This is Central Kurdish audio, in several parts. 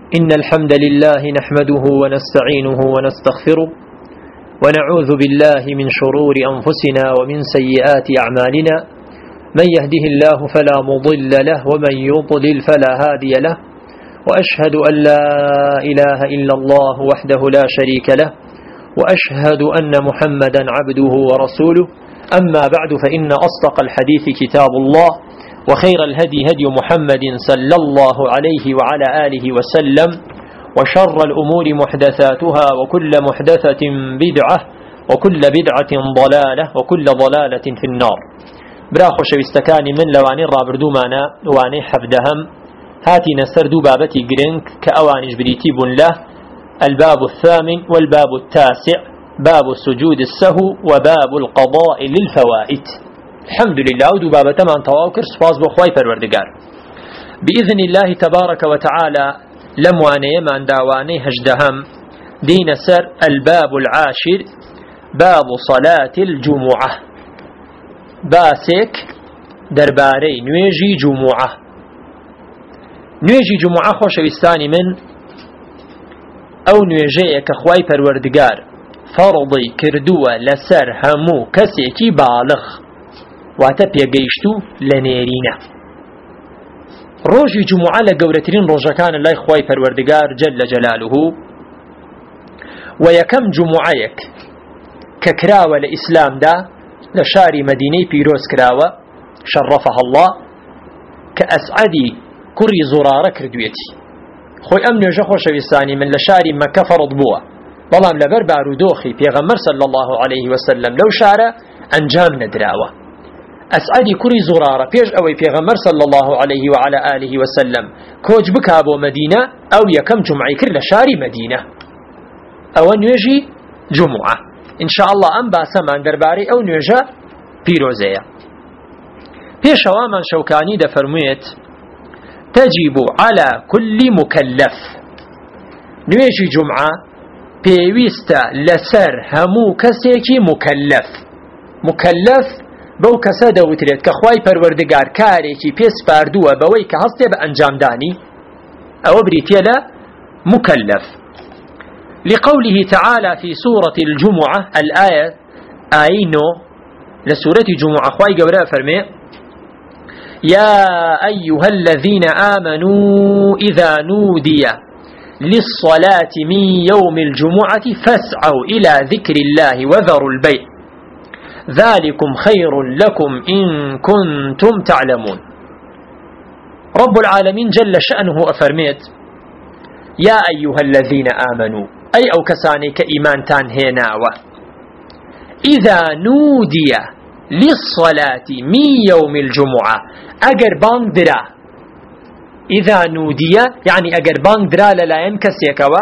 إن الحمد لله نحمده ونستعينه ونستغفره ونعوذ بالله من شرور أنفسنا ومن سيئات أعمالنا من يهده الله فلا مضل له ومن يضلل فلا هادي له وأشهد أن لا إله إلا الله وحده لا شريك له وأشهد أن محمدا عبده ورسوله أما بعد فإن أصدق الحديث كتاب الله وخير الهدي هدي محمد صلى الله عليه وعلى آله وسلم وشر الأمور محدثاتها وكل محدثة بدعة وكل بدعة ضلالة وكل ضلالة في النار. براخو شويستكاني من لواني رابردو مانا واني حفدهم هاتي نسردو بابتي جرينك كأواني جبريتيب له الباب الثامن والباب التاسع باب سجود السهو وباب القضاء للفوائد. الحمد لله ودو بابتا من تواوكر سفاز بخواي پروردگار بإذن الله تبارك وتعالى لمواني من داواني هجدهم دين سر الباب العاشر باب صلاة الجمعة باسك درباري نويجي جمعة نويجي جمعة خوشويستاني من او نويجي كخواي پروردگار فرضي كردوه لسر همو كسي كي بالغ واتا پێگەیشتو لە نێرینە. ڕۆژی جومعە لە گەورەترین ڕۆژەکان لای خوای پەروەردگار جەل جەلالوه و یەکەم جومعەیەک کە کراوە لە ئیسلامدا لە شاری مەدینەی پیرۆز کراوە شەڕەفەها الله کە ئەسعەدی کوڕی زورارە کردوێتی. خۆی ئەم نوێژە خۆشەویستانی من لە شاری مەکە فەرض بووە، بەڵام لەبەر بارودۆخی پێغەمبەر صلی الله عليه وسلم لەو شارە ئەنجام نەدراوە. ئەسعەدی کوڕی زورارە پێش ئەوەی پێغەمبەر صلی الله عليه وعلى آله وسلم کۆچ بکا بۆ مەدینە ئەو یەکەم جومعەی کرد لە شاری مەدینە. ئەوە نوێژی جومعە. ئینشاء الله ئەم باسەمان دەربارەی ئەو نوێژە پیرۆزەیە. پێشەوامان شەوکانی دەفەرموویێت تەجیب على كل مكلف. نوێژی جومعە پێویستە لەسەر هەموو کەسێکی مکەلەف. مکەلەف بەو کەسە دەوترێت کە خوای پەروەردگار کارێکی پێسپاردووە بەوەی کە هەستێ بە ئەنجامدانی، ئەوە بریتیە لە مکەلەف. لقوله تعالى في سورة الجمعة الآية آينو لسورة جمعة خواي قبرا فرمي يا أيها الذين آمنوا إذا نودي للصلاة من يوم الجمعة فاسعوا إلى ذكر الله وذروا البيع ذلكم خير لكم إن كنتم تعلمون. رب العالمين جل شأنه أفرميت يا أيها الذين آمنوا أي أو كساني كإيمان تان هناوة إذا نودي للصلاة من يوم الجمعة أجر باندرا. إذا نودي يعني أجر باندرا للا ينكسيكوا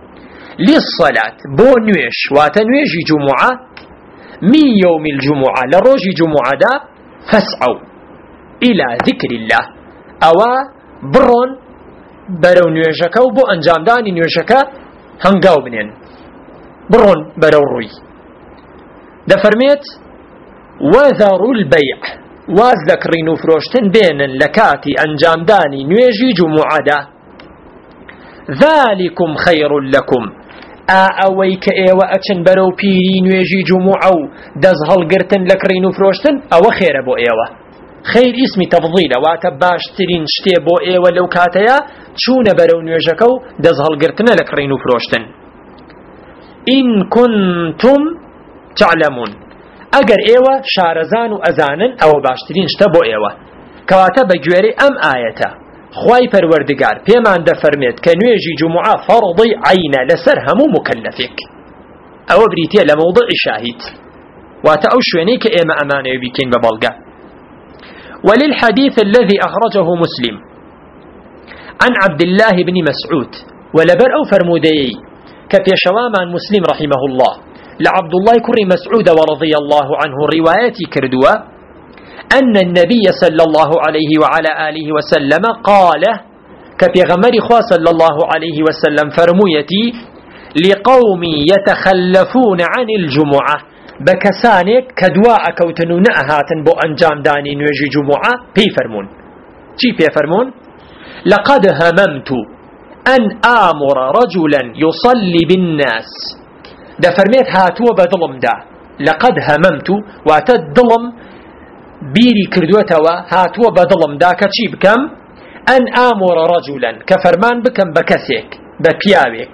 للصلاة بو نويش واتنويش جمعة من يوم الجمعة لروج جمعة دا فاسعوا إلى ذكر الله أوا برون برو نيوشكا وبو أنجام داني نيوشكا هنگاو بنين برون برو روي دا فرميت وذروا البيع واز ذكرينو فروشتن بين لكاتي أنجام داني نيوشي جمعة دا ذلكم خير لكم ئەوەی کە ئێوە ئەچن بەرەو پیری نوێژی جومعە و دەزهەڵگرتن لە کڕین و فرۆشتن ئەوە خێرە بۆ ئێوە. خەیر ئیسمی تەفضیلە، واتە باشترین شتێ بۆ ئێوە لەو کاتەیە چوونە بەرەو نوێژەکە و دەزهەڵگرتنە لە کڕین و فرۆشتن. ئین کونتم تعلمون ئەگەر ئێوە شارەزان و ئەزانن ئەوە باشترین شتە بۆ ئێوە. کەواتە بە گوێرەی ئەم ئایەتە خوای پەروەردگار پێمان دەفەرمێت کە نوێژی جومعە فەرضی عینە لەسەر هەموو مکەلەفێک. ئەوە بریتیە لە مەوضعی شاهید، واتە ئەو شوێنەی کە ئێمە ئەمانەوێ بیکەین بە بەڵگە. وللحديث الذي أخرجه مسلم عن عبد الله بن مسعود ولبر أو فرمودي كبيشوامان مسلم رحمه الله لعبد الله كري مسعود ورضي الله عنه روايتي كردوا أن النبي صلى الله عليه وعلى آله وسلم قال كبيغمر خوا صلى الله عليه وسلم فرمويتي لقوم يتخلفون عن الجمعة بكسانك كدواء كوتنون أهاتن بو أنجام داني نوجي جمعة بي فرمون چی پێ فەرمون لقد هممت أن آمر رجلا يصلي بالناس دفرميت هاتوا بدلم دا لقد هممت واتدلم بيري كردوتوا هاتوا بدلم دا كتشي بكم أن آمر رجلا كفرمان بكم بكسيك ببياويك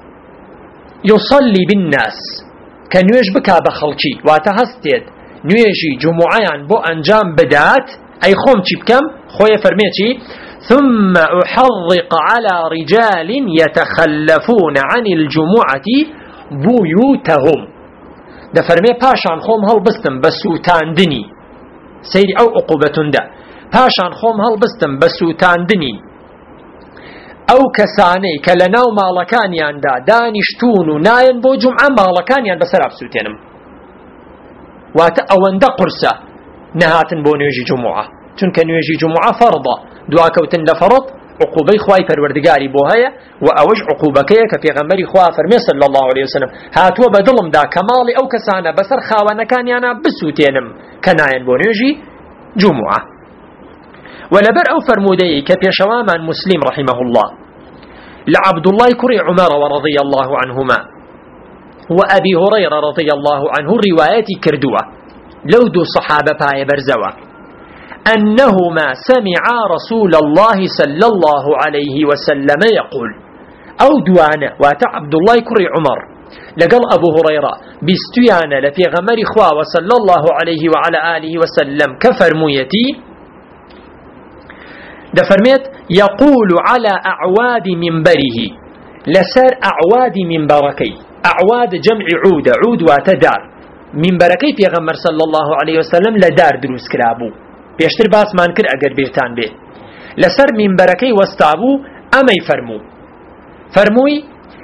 يصلي بالناس كنويش بكا بخلشي واتهستيد نويجي جمعيان بو أنجام بدات أي خوم چي بكم خويا فرميتي ثم أحرق على رجال يتخلفون عن الجمعة بيوتهم ده فرمي پاشان خوم هل بستم بسوتاندني سيري أو عقوبة ده پاشان خوم هل بستم بسوتاندني أو كساني كلناو مالكانيان دا دانشتون ناين بو جمعة مالكانيان بسراب سوتينم واتا أوان دا قرسة نهاتن بو نيجي جمعة چونك نيجي جمعة فرضة دواكوتن لفرض عقوبة خواي پروردگاري بو هيا وأوج عقوبة كيا كبيغمبري خواه فرمي صلى الله عليه وسلم هاتوا بدلم دا كمالي أو كسانا بسر خاوانكانيانا بسوتينم كناين بو نيجي جمعة ولبر أو فرمودي كبيشوامان مسلم رحمه الله لعبد الله كري عمر ورضي الله عنهما وأبي هريرة رضي الله عنه روايتي كردوة لو دو صحابة باي برزوة أنهما سمعا رسول الله صلى الله عليه وسلم يقول أو دوانا واتع عبد الله كري عمر لقال أبو هريرة بستيانا لفي غمر خواه وصلى الله عليه وعلى آله وسلم كفرميتي دفرميت يقول على أعواد منبره لسر أعواد منبركي أعواد جمع عود عود واتدار منبركي في غمر صلى الله عليه وسلم لدار دروس كرابو بيشتر باس مانكر أقر بيرتان به لسر منبركي واستعبو أمي فرموي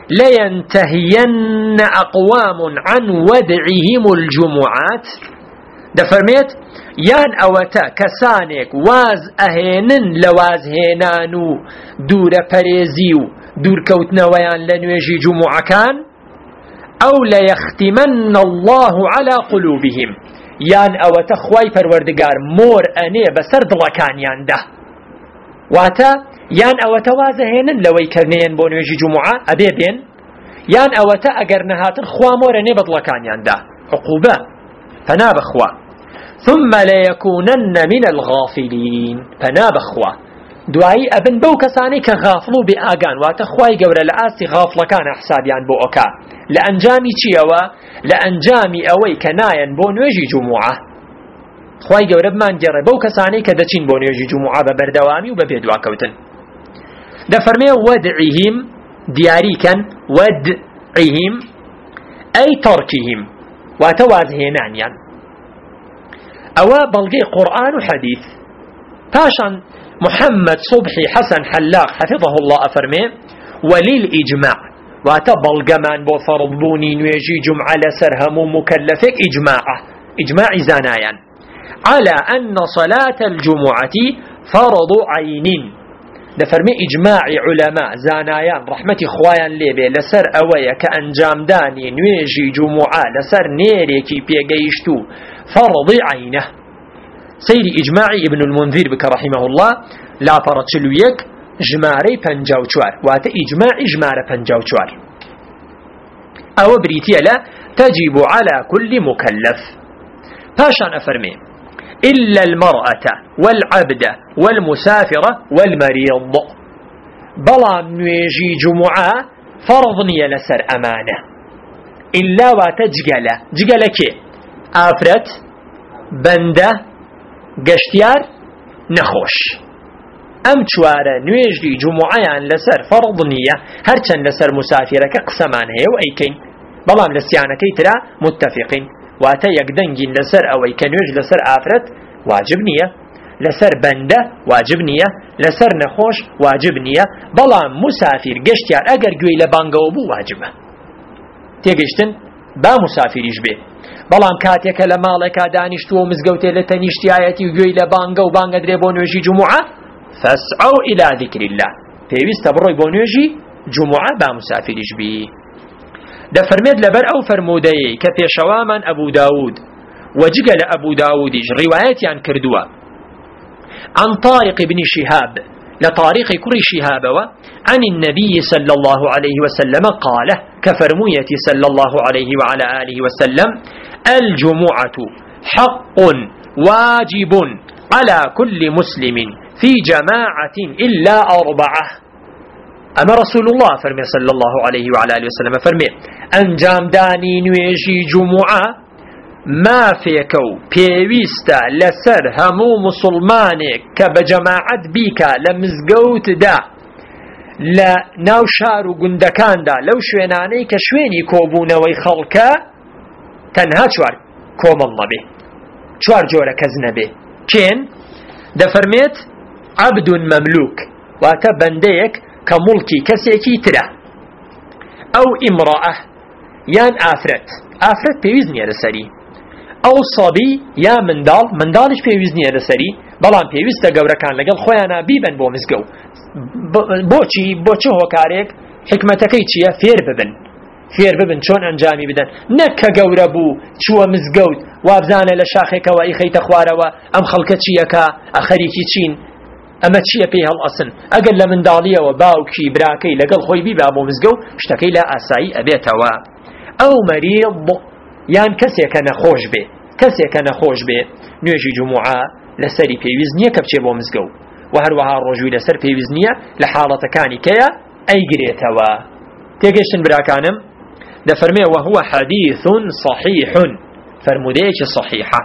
لينتهين أقوام عن ودعهم الجمعات دفرميت يان أوتا كسانك واز أهينن لواز هينانو دور بريزيو دور كوتنا ويان لنويجي جمعة كان أو ليختمن الله على قلوبهم يان أوتا خواي پروردگار مور أني بسر دلكان يان ده واتا يان أوتا واز هينن لوي كرنين بونويجي جمعة أبيبين يان أوتا أقر نهاتن خوا مور أني بدلكان يان ده عقوبة فناب خوا ثم ليكونن من الغافلين فناب خوا دعائي أبن بو كساني كغافلو بآقان واتخواي قول الآسي غافل كان حسابيان بو أكا لأنجامي چيوا لأنجامي أوي كناين بو نوجي جمعة خواي قول بمان جرى بو كساني كدچين بو نوجي جمعة ببردوامي وببيدوا كوتن دفرمي ودعهم دياريكا ودعهم أي تركهم واتوازهنان يعني أوا بلغي قرآن وحديث باشا محمد صبحي حسن حلاق حفظه الله أفرمي وللإجماع واتبلغمان بو فرضبوني نويجي جمعة لسرهم مكلفك إجماع زانايا على أن صلاة الجمعة فرض عين دفرمي إجماع علماء زانايان رحمة خوايا ليبي لسر أويا كأنجام داني نويجي جمعة لسر نيريكي بيقيشتو فرض عينه سيري إجماعي ابن المنذر بك رحمه الله لا فرتشلويك جماري پنجاو چوار واتا إجماعي جمارة پنجاو چوار أو بريتيا لا تجب على كل مكلف باشان أفرمي إلا المرأة والعبد والمسافرة والمريض بلا نويجي جمعة فرضني لسر أمانة إلا واتجقل كي آفرت بنده گشتیار نخوش ام چواره نوێژی جمعەیان لەسەر فەرض نییە هەرچەند لەسەر مسافرەکە قسەمان هەیە و ئەیکەین بەڵام لە سیانەکەی ترا متفقین واتە یەکدەنگین لەسەر ئەوەی کە نوێژ لەسەر ئافرەت واجب نییە لەسەر بەندە واجب نییە لەسەر نەخۆش واجب نییە بەڵام مسافر گەشتیار ئەگەر گوێی لە بانگەوە بوو واجبە تێگەیشتن با مسافریش بێ بەڵام کاتێکە لە ماڵێکا دانیشتووە و مزگەوتێ لە تەنیشتایەتی و گوێی لە بانگە و بانگە درێ بۆ نوێژی جمعە فاسعوا إلى ذكر الله پێویستە بڕۆی بۆ نوێژی جمعە با مسافریش بی دەفەرمێت لەبەر ئەو فەرموودەیەی کە پێشەوامان ئەبوو داود وجگە لە ئەبوو داودیش ڕیوایەتیان کردووە عن طارق بن شهاب لطارق كري شهابوا عن النبي صلى الله عليه وسلم قال كفرمية صلى الله عليه وعلى آله وسلم الجمعة حق واجب على كل مسلم في جماعة إلا 4. أما رسول الله فرمي صلى الله عليه وعلى آله وسلم فرمي أنجام داني نويجي جمعة ما فيكو بيويستا لسر همو مسلمانك كبجماعة بيكا لمزقوت دا لناو شارو قندكان دا لو شويناني كشويني كوبونا ويخلقا تنها چوار كوم الله به چوار جورا كزنا به كين دا فرميت عبد مملوك واتا بنديك كملكي كسيكي ترى أو امرأة يان آفرت بيوزني لسري أو صبي يا مندالش بيوزني لسري بلان بيوزتا قورا كان لقل خويانا بيبن بو مزقو بوچه هوكاريك حكمتكي چيا فير ببن چون انجامي بدن نكا قورا بو چوه مزقوت وابزانه لشاخيك وإخيت خواروا أم خلقة چيكا أخريكي چين أما چيا بيها الأصن أقل لمندالية وباوكي براكي لقل خوي بي بابو مزقو اشتكي لا أساي أبيتوا أو مريض يان كسيك نخوش بي نوجي جمعة لسري بيوزنية كبچه بو مزقو وهروها الرجوي لسر بيوزنية لحالة كاني كيا أي قريتوا تيجيشن براكانم ده فرمي وهو حديث صحيح فرموديك صحيحة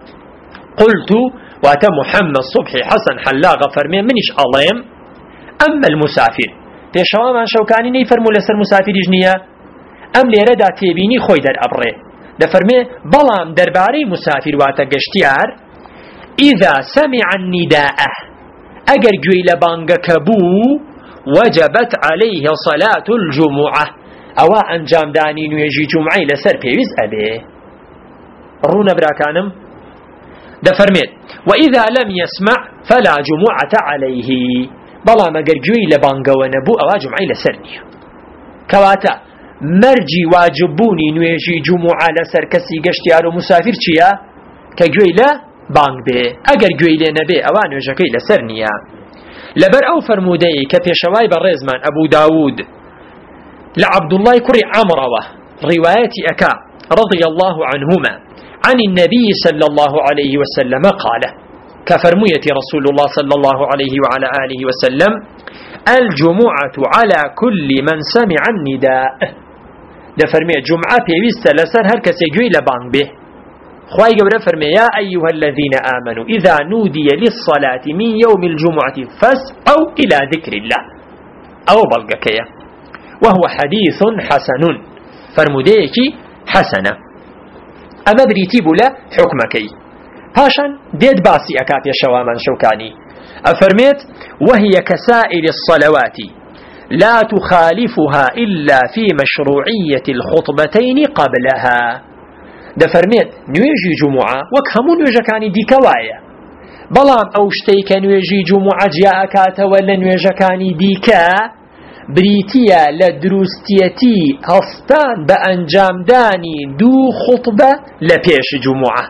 قلت واتا محمد صبحي حسن حلاغ فرمي منش أليم أما المسافر بيشوا من شوكاني نيفرمو لسر مسافر جنية أم ليردا تيبيني خوي در أبري ده فرمي بلام درباري مسافر واتا قشتيار إذا سمع النداء أجر جوي لبانغ كبو وجبت عليه صلاة الجمعة أو أنجام داني نيجي جمعي لسر بيوز أبي رونا براكانم ده فرميت وإذا لم يسمع فلا جمعة عليه بلا ما قرجوي لبانغ ونبو أو جمعي لسرني كواتا مرجي واجبوني نيجي جمعة لسر كسي قشتيار مسافر چيا كجوي لبانغ بي أقر جوي لنبي أو نيجي لسرني لبر أو فرمودي كبيشواي بالرزمان أبو داود لعبد الله كري عمروة رواية أكا رضي الله عنهما عن النبي صلى الله عليه وسلم قال كفرمية رسول الله صلى الله عليه وعلى آله وسلم الجمعة على كل من سمع النداء ده فرمية جمعة بيوست لسر هر كسي جوي لبان به خواهي قبل فرمي يا أيها الذين آمنوا إذا نودي للصلاة من يوم الجمعة فاسعوا إلى ذكر الله أو بلغكية وهو حديث حسن فرموديكي حسنة أما بريتي بلا حكمكي هاشان ديد باسي أكات يشوامان شوكاني أفرميت وهي كسائر الصلوات لا تخالفها إلا في مشروعية الخطبتين قبلها ده فرميت نويجي جمعة وكهمو نويجكاني ديكوايا بلام أوشتيك نويجي جمعة جاءكات ولا نويجكاني ديكا بريتيا لدروستيتي هستان بأنجام داني دو خطبة لبيش جمعة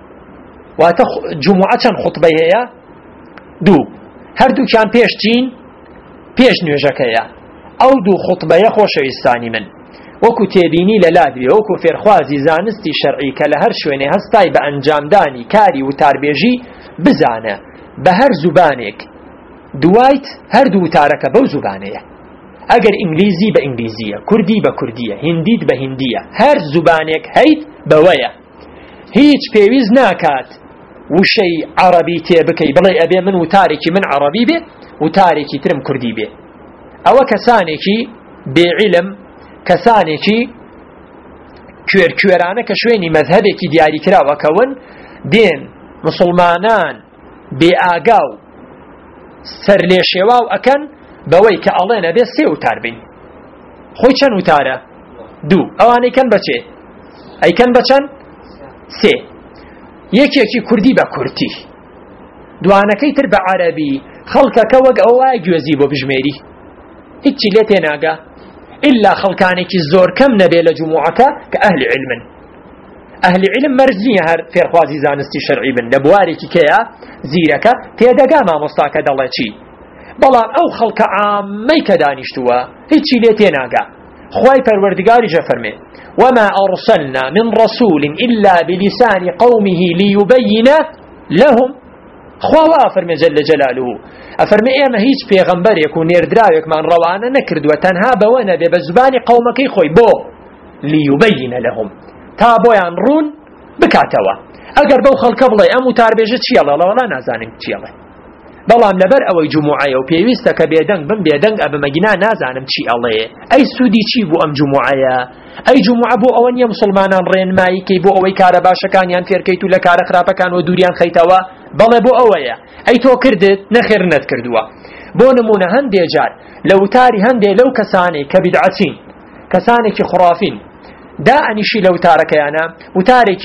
جمعة چند خطبة هي دو هر دو كان بيش جين بيش نويجكيا أو دو خطبة يخوش يستاني من وكو تيبيني للادوي وكو فيرخوازي زانستي شرعي كالهر شويني هستاي بأنجام داني كاري وتاربيجي بزانه بهر زبانك دوايت هر دو تارك بو زبانيه اگر انگلیزی با انگلیزیه کردی با کردیه هندید با هندیه هر زبانك هيت بويا هيج بيويز ناكات وشي عربي تيبكي بلاي أبي من وتاركي من عربي به وتاركي ترم كردي به أو كسانكي بعلم كسانكي كويرانه كشويني مذهبكي دياري كرا وكون دين مسلمانان بآقاو سرليشيواو أكن بوي كألينا بي سي وتار بين خوي چن وتاره دو اواني كان بچه اي كان بچن سي يكي كردي با كردي دوانكي تر بعربي خلقك وق او اجوزي بو بجميري هيتشي لتناغا الا خلقانك الزور كم نبي لجموعك كاهل علم اهل علم مرزيه هر فيرخوازي زانستي شرعي بن نبواري كيا زيرك تيدغا ما مستاك دلچي بەڵام ئەو خەڵکە عامەی کە دانیشتووە هیچی لێ تێناگا. خوای پەروەردگاریش فەرمێ وما أرسلنا من رسول إلا بلسان قومه ليبين لهم. خوا أفرمي جل جلاله أفرمي إيما هيج پیغمبرێک و نێردراوێکمان ڕەوانە نەکردووە تەنها بەوە نەبێ بە زبانی قەومەکەی خۆی بۆ ليبين لهم تا بۆیان ڕوون بکاتەوە. ئەگەر بەو خەڵکە بڵێ ئەم وتاربێژە چیەڵێ لەوەڵا نازانم چیەڵێ، بەڵام لەبەر ئەوەی جموعەیە و پێویستە کە بێدەنگ بم بێدەنگ ئەبمەگینا نازانم چی ئەڵێ. ئەی سوودی چی بوو ئەم جموعەیە؟ ئەی جموعە بۆ ئەوە نییە مسلمانان ڕێنماییکەی بۆ ئەوەی کارە باشەکانیان فێرکەیت و لە کارە خراپەکان و دووریان خەیتەوە؟ بەڵێ بۆ ئەوەیە. ئەی تۆ کردت نەخێر نەتکردووە. بۆ نمونە هەندێ جار لە وتاری هەندێ لەو کەسانێک کە بیدعەتین، کەسانێکی خوڕافین، دائەنیشی لە وتارەکەیانە وتارێکی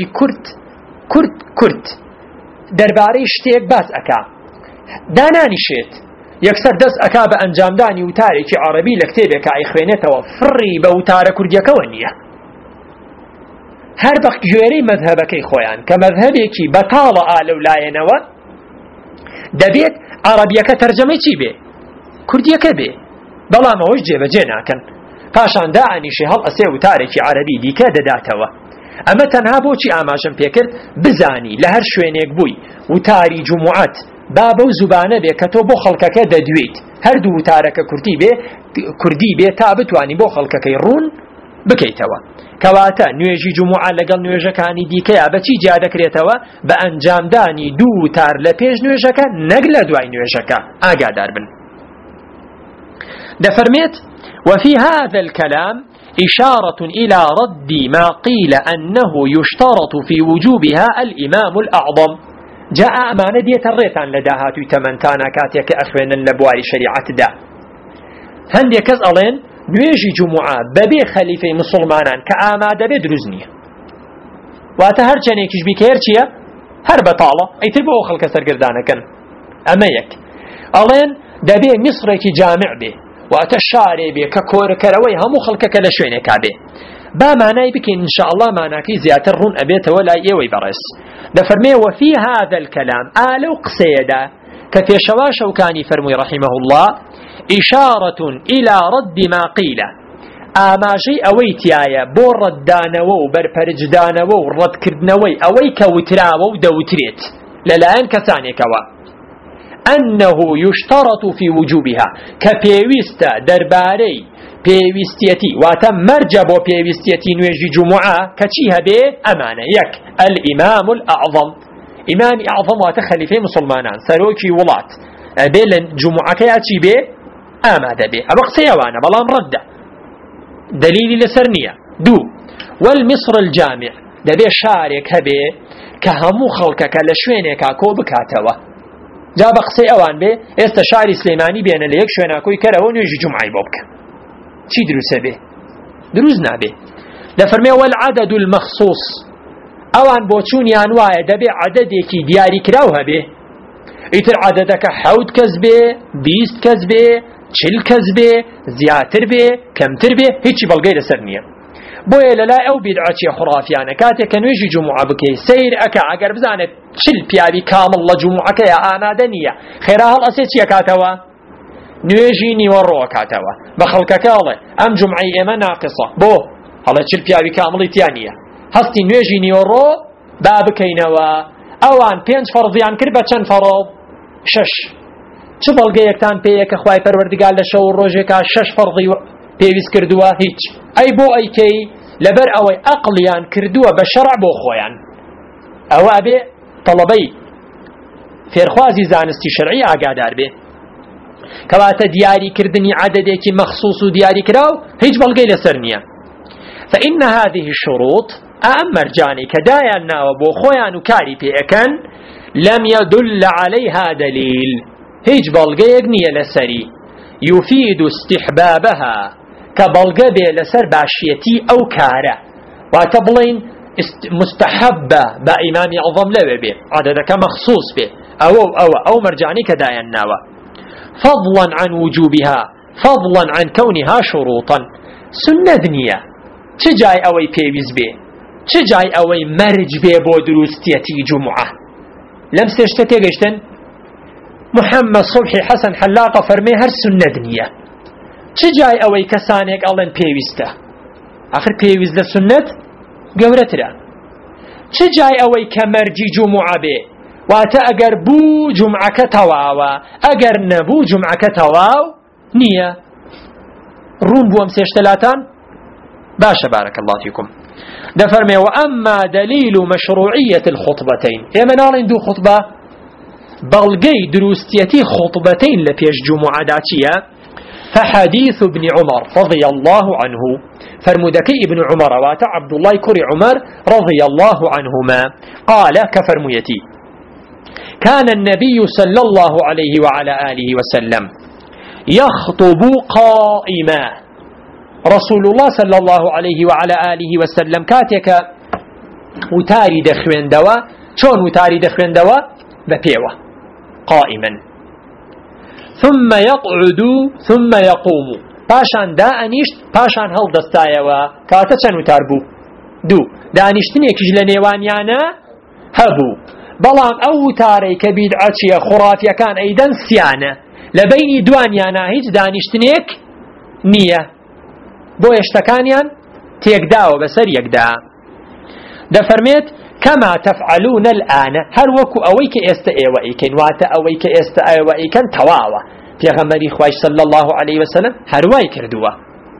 کورت دەربارەی شتێک باس ئەکا، دانانیشێت یەکسەر دەست ئەکا بە ئەنجامدانی وتارێکی عەرەبی لە کتێبێکە ئەیخوێنێتەوە، فڕی بە وتارە کوردیەکەوە نییە. هەر بە گوێرەی مەذهەبەکەی خۆیان کە مەذهەبێکی بەتاڵە ئالەولایەنەوە دەبێت عەرەبیەکە تەرجەمەی چی بێ؟ کوردیەکە بێ. بەڵام ئەوەش جێبەجێ ناکەن، پاشان دائەنیشی هەڵ ئەسێ وتارێکی عەرەبی دیکە دەداتەوە. ئەمە تەنها بۆچی ئاماژەم پێکرد بزانی لە هەر شوێنێک بووی وتاری جموعەت با بەو زوبانە بێ کە تۆ بۆ خەڵکەکە دەدوێیت، هەردوو وتارەکە کوردی بێ تا بتوانی بۆ خەڵکەکەی ڕوون بکەیتەوە. کەواتە نوێژی جموعە لەگەڵ نوێژەکانی دیکەیە بەچی جیا دەکرێتەوە؟ بە ئەنجامدانی دوو وتار لە پێش نوێژەکە نەک لە دوای نوێژەکە. ئاگادار بن. دەفەرمێت وفي هذا الكلام إشارة إلى رد ما قيل أنه يشترط في وجوبها الإمام الأعظم. جاء أمانة دية الريتان لداهات ويتمنتانا كاتيك أخوين اللبواري شريعة دا هندي كز ألين نويجي جمعة ببي خليفة مسلمانان كآمادة بدرزنية واتهر چنيكش بكيرتيا هر بطالة أي تربو خلق سرقردانا كان أما يك ألين دبي مصركي جامع به واتشاري به ككور كروي همو خلقك لشوينك به با معناي بك إن شاء الله معناكي زيادة رون أبيت ولا يوي برس دفرمي وفي هذا الكلام آلو قصيدا كفي شواش وكاني فرمي رحمه الله إشارة إلى رد ما قيل آماجي أويتيايا بو ردانوو برپرجدانوو رد كردنوي أويك وتراوو دوتريت للآن كثاني كوا أنه يشترط في وجوبها كبيويستا درباري بيويستيتي واتم مرجب بيويستيتي نويجي جمعة كتيها بي أمانة يك الإمام الأعظم إمام أعظم واتخلفي مسلمانان سروكي ولات أبي جمعة كياتي بي آمادة بي أبق سيوانا بلام ردة دليل لسرنية دو والمصر الجامع دبي شارك هبي كهمو خلقك لشوينك كو بكاتوا جا بقسي اوان بي استشاري سليماني بيانا ليك شويناكوي كرهون يجي جمعي بوبك چی دروسه به؟ دروز نابه. دفرمي والعدد المخصوص اوان بوچون يانوائي دبي عددي كي دياري كراوها به ايتر عددك حود كذبه 20 كذبه 40 كذبه زياتر به كمتر به هيچي بلغي لسرنية بويا للا او بدعاتي خرافيانا كاتك نويجي جمعة بكي سير اكا اگر بزانت 40 بيابي كامل لجمعك يا آمادنية خيرها الاسيتي كاتوا نوێژی نیوەڕۆ کاتەوە بە خەڵکەکەڵێ ئەم جمعەی ئێمە ناقصە بۆ هەڵە چل پیاوی کامڵی تیانە هەستی نوێژی نیوەڕۆ با بکەینەوە ئەوان 5 فەرضیان کرد بە چەند فەرڵ 6 چ بەڵگەیەکتان پێیە کە خوای پەروەردگار لە شەو ڕۆژێکا 6 فەرضی پێویست کردووە هیچ ئەی بۆ ئەیکەی لەبەر ئەوەی عەقڵیان کردووە بە شەرع بۆ خۆیان ئەوە ئەبێ تەڵەبەی فێرخوازی زانستی شەرعی ئاگادار بێ كواتا دياري كردني عددك مخصوص دياري كراو هيج بلغي لسرنيا فإن هذه الشروط مرجاني كدايانا وبوخويا نكاري بيئكن لم يدل عليها دليل هيج بلغي يقنية لسري يفيد استحبابها كبلغي لسر باشيتي أو كارة وتبلين مستحبة بإمام عظم لوي به عددك مخصوص به أو مرجاني كدايانا فضلا عن وجوبها فضلا عن كونها شروطا سنة ذنية چجاي اوي بيويز بي چجاي اوي مرج بي بو دروستيتي جمعة لم سيشتتي قشتن محمد صبحي حسن حلاقة فرمي هر سنة دنيا چجای ئەوەی کەسانێک ئەڵێن پێویستە آخر پێویست لە سنت گەورەترە چجای ئەوەی کە مەرجی جومعە بێ واتە ئەگەر بوو جومعەکە تەواوە ئەگەر نەبوو جومعەکە تەواو نییە ڕوون بووەم سێشتەلاتان باشە بارك الله فيكم دفرمي وأما دليل مشروعية الخطبتين إما نالين دو خطبة بلغي دروستيتي خطبتين لبيش جمعة داتية فحديث ابن عمر رضي الله عنه فرمودكي ابن عمر وات عبد الله كري عمر رضي الله عنهما قال كفرميتي كان النبي صلى الله عليه وعلى آله وسلم يخطب قائما رسول الله صلى الله عليه وعلى آله وسلم كاتك وتاري دخوين دوا شون وتاري دخوين دوا ببيوة قائما ثم يقعد ثم يقوم پاشان دا انیشت پاشان هەڵ دەستایەوە کاتە چەند وتار بوو دوو دانیشتنێکیش لە نێوانیانە هەبوو بەڵام ئەو وتارەی کە بیدعەتیە خوڕافیەکان ئەیدەن سیانە لە بەینی دوانیانە هیچ دانیشتنێک نییە بۆ هێشتەکانیان تێکداوە بەسەر یەکدا دەفەرمێت كما تفعلون الآن هر وكو أويك استئوا إيكن واتا أويك استئوا إيكن تواوا في غمري خواش صلى الله عليه وسلم هر واي كردوا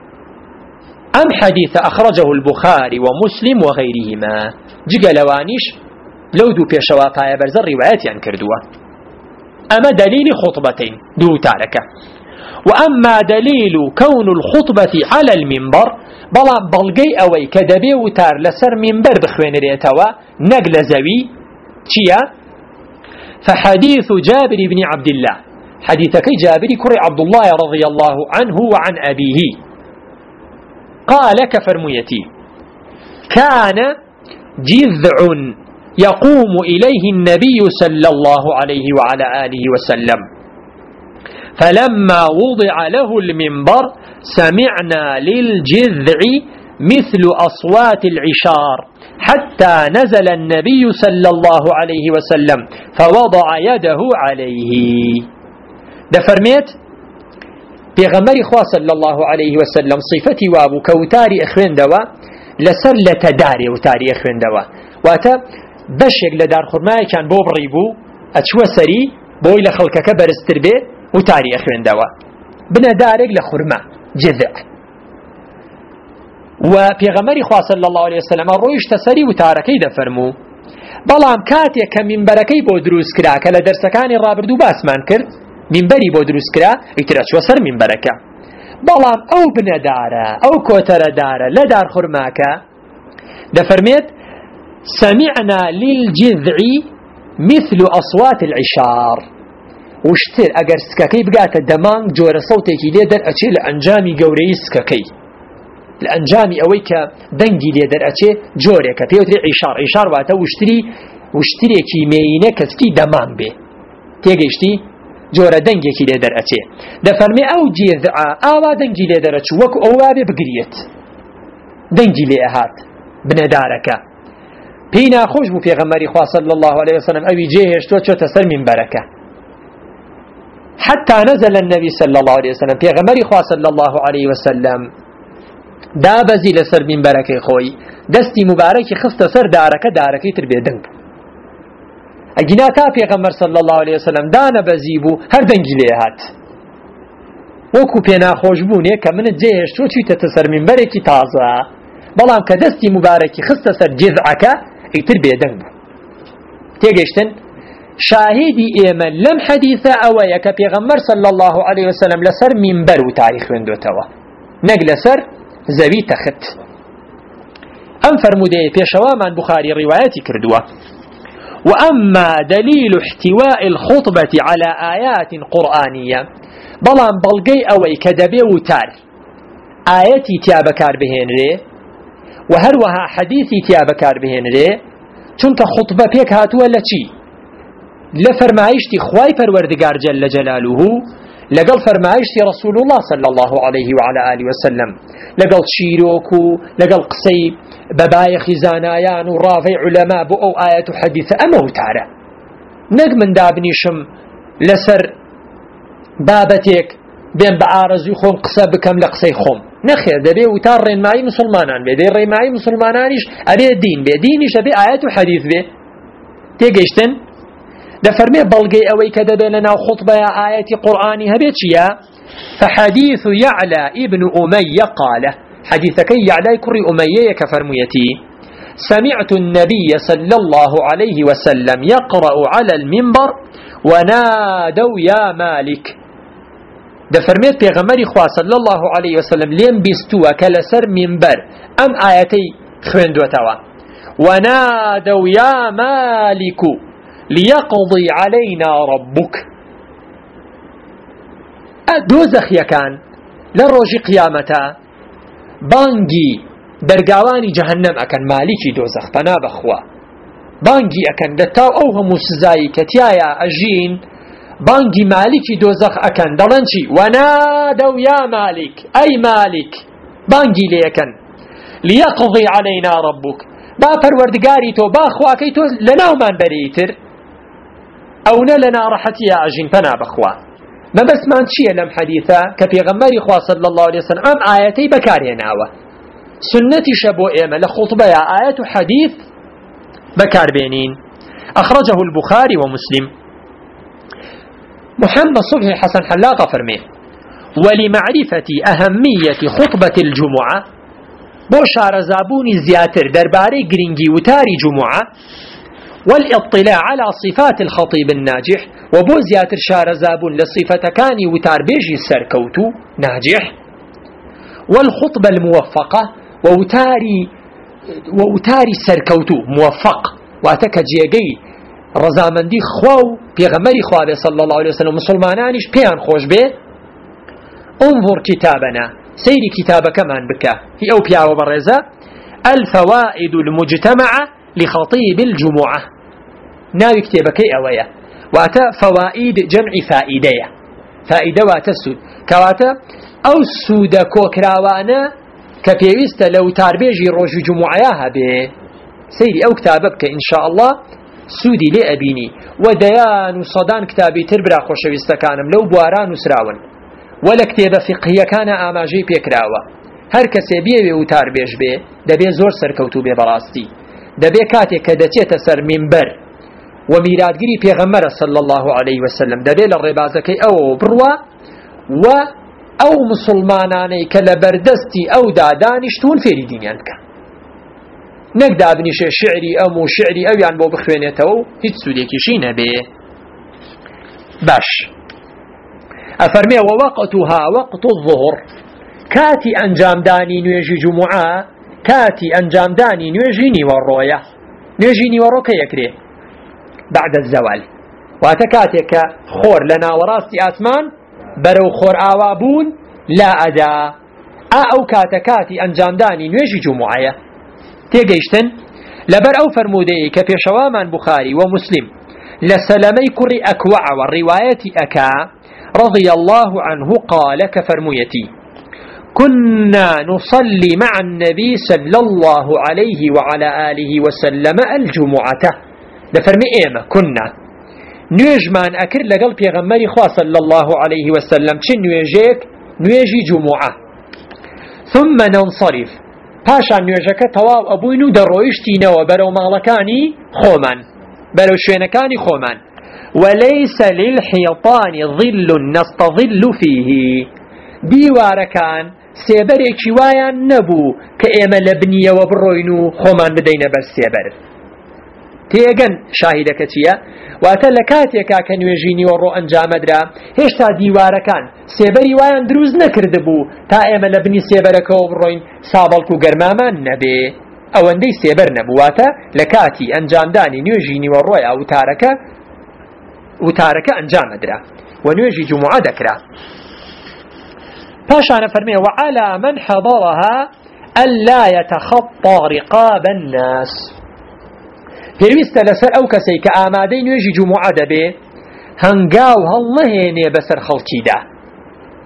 أم حديث أخرجه البخاري ومسلم وغيرهما جيجا لوانيش لو دو بيشوا قايا برزر روايات يعني كردوا أما دليل خطبتين دو تاركة وأما دليل كون الخطبة على المنبر بلا بلغي أوي كدبي وتار لسر منبر بخوين ريتوا نقل زوي تيا فحديث جابر بن عبد الله حديثك جابر كري عبد الله رضي الله عنه وعن أبيه قال كفرميتي كان جذع يقوم إليه النبي صلى الله عليه وعلى آله وسلم فلما وضع له المنبر سمعنا للجذع مثل أصوات العشار حتى نزل النبي صلى الله عليه وسلم فوضع يده عليه دفرميت بيغمري خوا صلى الله عليه وسلم صفتي وابو كوتاري اخوين دوا لسر لتداري وتاري اخوين دوا واتا بشك لدار خرماي كان بوب ريبو اتشوى سري بوي لخلقك برستر بي وتاري اخوين دوا بنا دارك لخرما جذع وبيغمري خوا صلى الله عليه وسلم رويش تسري وتاركي دفرمو بلام كاتي كمن بركي بو دروس كرا كلا درسكاني رابردو باسمان كرد منبری بۆ دروست کرا ئیترا چوە سەر منبەرەکە بەڵام ئەو بنەدارە ئەو کۆتەرەدارە لە دار خورماکە دەفەرمێت سمعنا للجذع مثل أصوات العشار وشتر ئەگەر سکەکەی بگاتە دەمانگ جۆرە سەوتێکی لێ دەرئەچێ لە ئەنجامی گەورەی سکەکەی لە ئەنجامی ئەوەی کە دەنگی لێ دەرئەچێ جۆرێکە پێوترێ عیشار عیشار واتە وشترێکی مێینە کەسکی دەمانگ بێ تێگەیشتی جۆرە دەنگێکی لێ دەرئەچێ دەفەرمێ ئەو جێذعە ئاوا دەنگی لێ دەرەچوو وەکو ئەو وابێ بگرێت دەنگی لێ ئەهات بنەدارەکە پێی ناخۆش بوو پێغەمبەری خوا صلی الله عليه وسلم ئەوی جێهێشتووە چۆتە سەر منبەرەکە حتى نزل النبي صلى الله عليه وسلم پێغەمبەری خوا صلی الله عليه وسلم دابەزی لەسەر منبەرەکەی خۆی دەستی مبارەکی خستە سەر دارەکەی تر بێدەنگ ئەگینا تا پێغەمبەر صلی الله عليه وسلم دانە بەزی بوو هەر دەنگی لێ هات وەکو پێ ناخۆش بوونێ کە منت جێهێشتووە چوویتە سەر منبەرێکی تازە بەڵام کە دەستی مبارەکی خستە سەر جێذعەکە ئیتر بێدەنگ بوو تێگەیشتن شاهدی ئێمە لەم حەدیثە ئەوەیە کە پێغەمبەر صلی الله عليه وسلم لەسەر منبەر و تاریخ خوێندوێتەوە نەک لەسەر زەوی تەخت ئەم فەرموودەیە پێشەوامان بوخاری ڕیوایەتی کردووە وأما دليل احتواء الخطبة على آيات قرآنية بلان بلغي أوي كدبي وتار آياتي تيابكار بهن ري وهروها حديثي تيابكار بهن ري چونك خطبة بيك هاتوا لچي لفرمايشتي خواي پروردگار جل جلاله لقل فرمايشتي رسول الله صلى الله عليه وعلى آله وسلم لقل شيروكو لقل قصي ببايخ زانايان ورافع علماء بو أو آيات حديثة أما وتعالى نق من دابنيشم لسر بابتك بين بعارزي خوم قصة بكم لقصي خوم نخير دبي وتار رين معي مسلمانان بي دي رين معي مسلمانانيش أبي الدين بي دينيش أبي آيات وحديث بي تيجيشتن دفرمي بلغي أوي كدبي لنا خطبة آيات قرآني هبيتشيا فحديث يعلى ابن أمية قال حديثك يعلى كري أمية كفرميتي سمعت النبي صلى الله عليه وسلم يقرأ على المنبر ونادوا يا مالك دفرميت بيغمري خواه صلى الله عليه وسلم لين بيستوى كالسر منبر أم آياتي خويندوتوا ونادوا يا مالك ليقضي علينا ربك دوزخ يكان لروج قيامتا بانجي درقاواني جهنم أكن مالكي دوزخ تناب أخوا بانجي أكن دتاو أوهم سزاي كتيايا أجين بانجي مالكي دوزخ أكن دلنشي ونادوا يا مالك أي مالك بانجي ليكن ليقضي علينا ربك با پروردگاری تو با خواكي تو لنا من بريتر أو لنا رحتي يا أجين تناب أخوا ما بس ما نشيه لم حديثا كفي غماري خوا صلى الله عليه وسلم أم آياتي بكاريناوه سنتي شبو إيما لخطبة آيات حديث بكار بينين أخرجه البخاري ومسلم محمد صبحي حسن حلاقة فرمي ولمعرفة أهمية خطبة الجمعة بوشار زابوني زياتر درباري جرينجي وتاري جمعة والاطلاع على صفات الخطيب الناجح وبو زياتر شار زابون لصفة كاني وتار بيجي سركوتو ناجح والخطبة الموفقة ووتاري سركوتو موفق واتك جيجي رزامندي خواو بيغمري خواه صلى الله عليه وسلم مسلمانانيش بيان خوش بي انظر كتابنا سيري كتابك من بكا هي او بياو برزا الفوائد المجتمعة لخطيب الجمعة ناوي كتابك اويا واتا فوائد جمع فائدية فائدة واتا السود كواتا او السود كوكراوانا كبيويست لو تاربيجي روج جمعياها به سيري او كتابك ان شاء الله سودي لي أبيني وديان وصدان كتابي تربرا خوشويستا كانم لو بواران وسراون ولا كتاب فقهية كان آماجي بيكراوة هر كسي بيه وتار بيش بيه دبي زور سركوتو بيه براستي دبي كاتي كدتيت سر منبر وميرادگري پیغمبر صلى الله عليه وسلم دبي للربازكي او بروا و او مسلماناني كالبردستي او دادانشتون فيري دينيان كان نقدر بنيش شعري أو شعري أو يعني بو بخوينته هيت سوديكي شي نبي باش أفرمي ووقتها وقت الظهر كاتي أنجام داني نيجي جمعة كاتي أنجام داني نيجيني والرؤية نيجيني والرؤية يكري بعد الزوال واتكاتك خور لنا وراستي آسمان برو خور آوابون لا أدا أو كاتكاتي أنجام داني نيجي جمعة تيجيشتن لبر أو فرمودي كبيشوا من بخاري ومسلم لسلمي كري أكوع والرواية أكا رضي الله عنه قال كفرميتي كنا نصلي مع النبي صلى الله عليه وعلى آله وسلم الجمعة لفرمي إيما كنا نيجمان أكر لقل بيغمري خوا صلى الله عليه وسلم چن نيجيك نيجي جمعة ثم ننصرف پاشان نوێژەکە تەواو ئەبووین و دەڕۆیشتینەوە بەرەو ماڵەکانی خۆمان بەرەو شوێنەکانی خۆمان وليس للحيطان ظل نستظل فيه دیوارەکان سێبەرێکی وایان نەبوو کە ئێمە لە بنیەوە بڕۆین و خۆمان بدەینە بەر سێبەر تێگەن شاهیدەکە چییە؟ واتە لە کاتێکا کە نوێژی نیوەڕۆ ئەنجامەدرا هێشتا دیوارەکان سێبەری وایان دروست نەکردبوو تا ئێمە لە بنی سێبەرەکەەوە بڕۆین سابەڵک و گەرمامان نەبێ ئەوەندەی سێبەر نەبوواتە لە کاتی ئەنجامدانی نوێژی نیوەڕۆیە وتارەکە ئەنجامەدرا و نوێژی جومعە دەکرا پاشانە فەرمێ وعلى من حضرها ألا يتخطى رقاب الناس پێویستە لەسەر ئەو کەسەی کە ئامادەی نوێژی جومعە دەبێ هەنگاو هەڵنەهێنێ بەسەر خەڵکیدا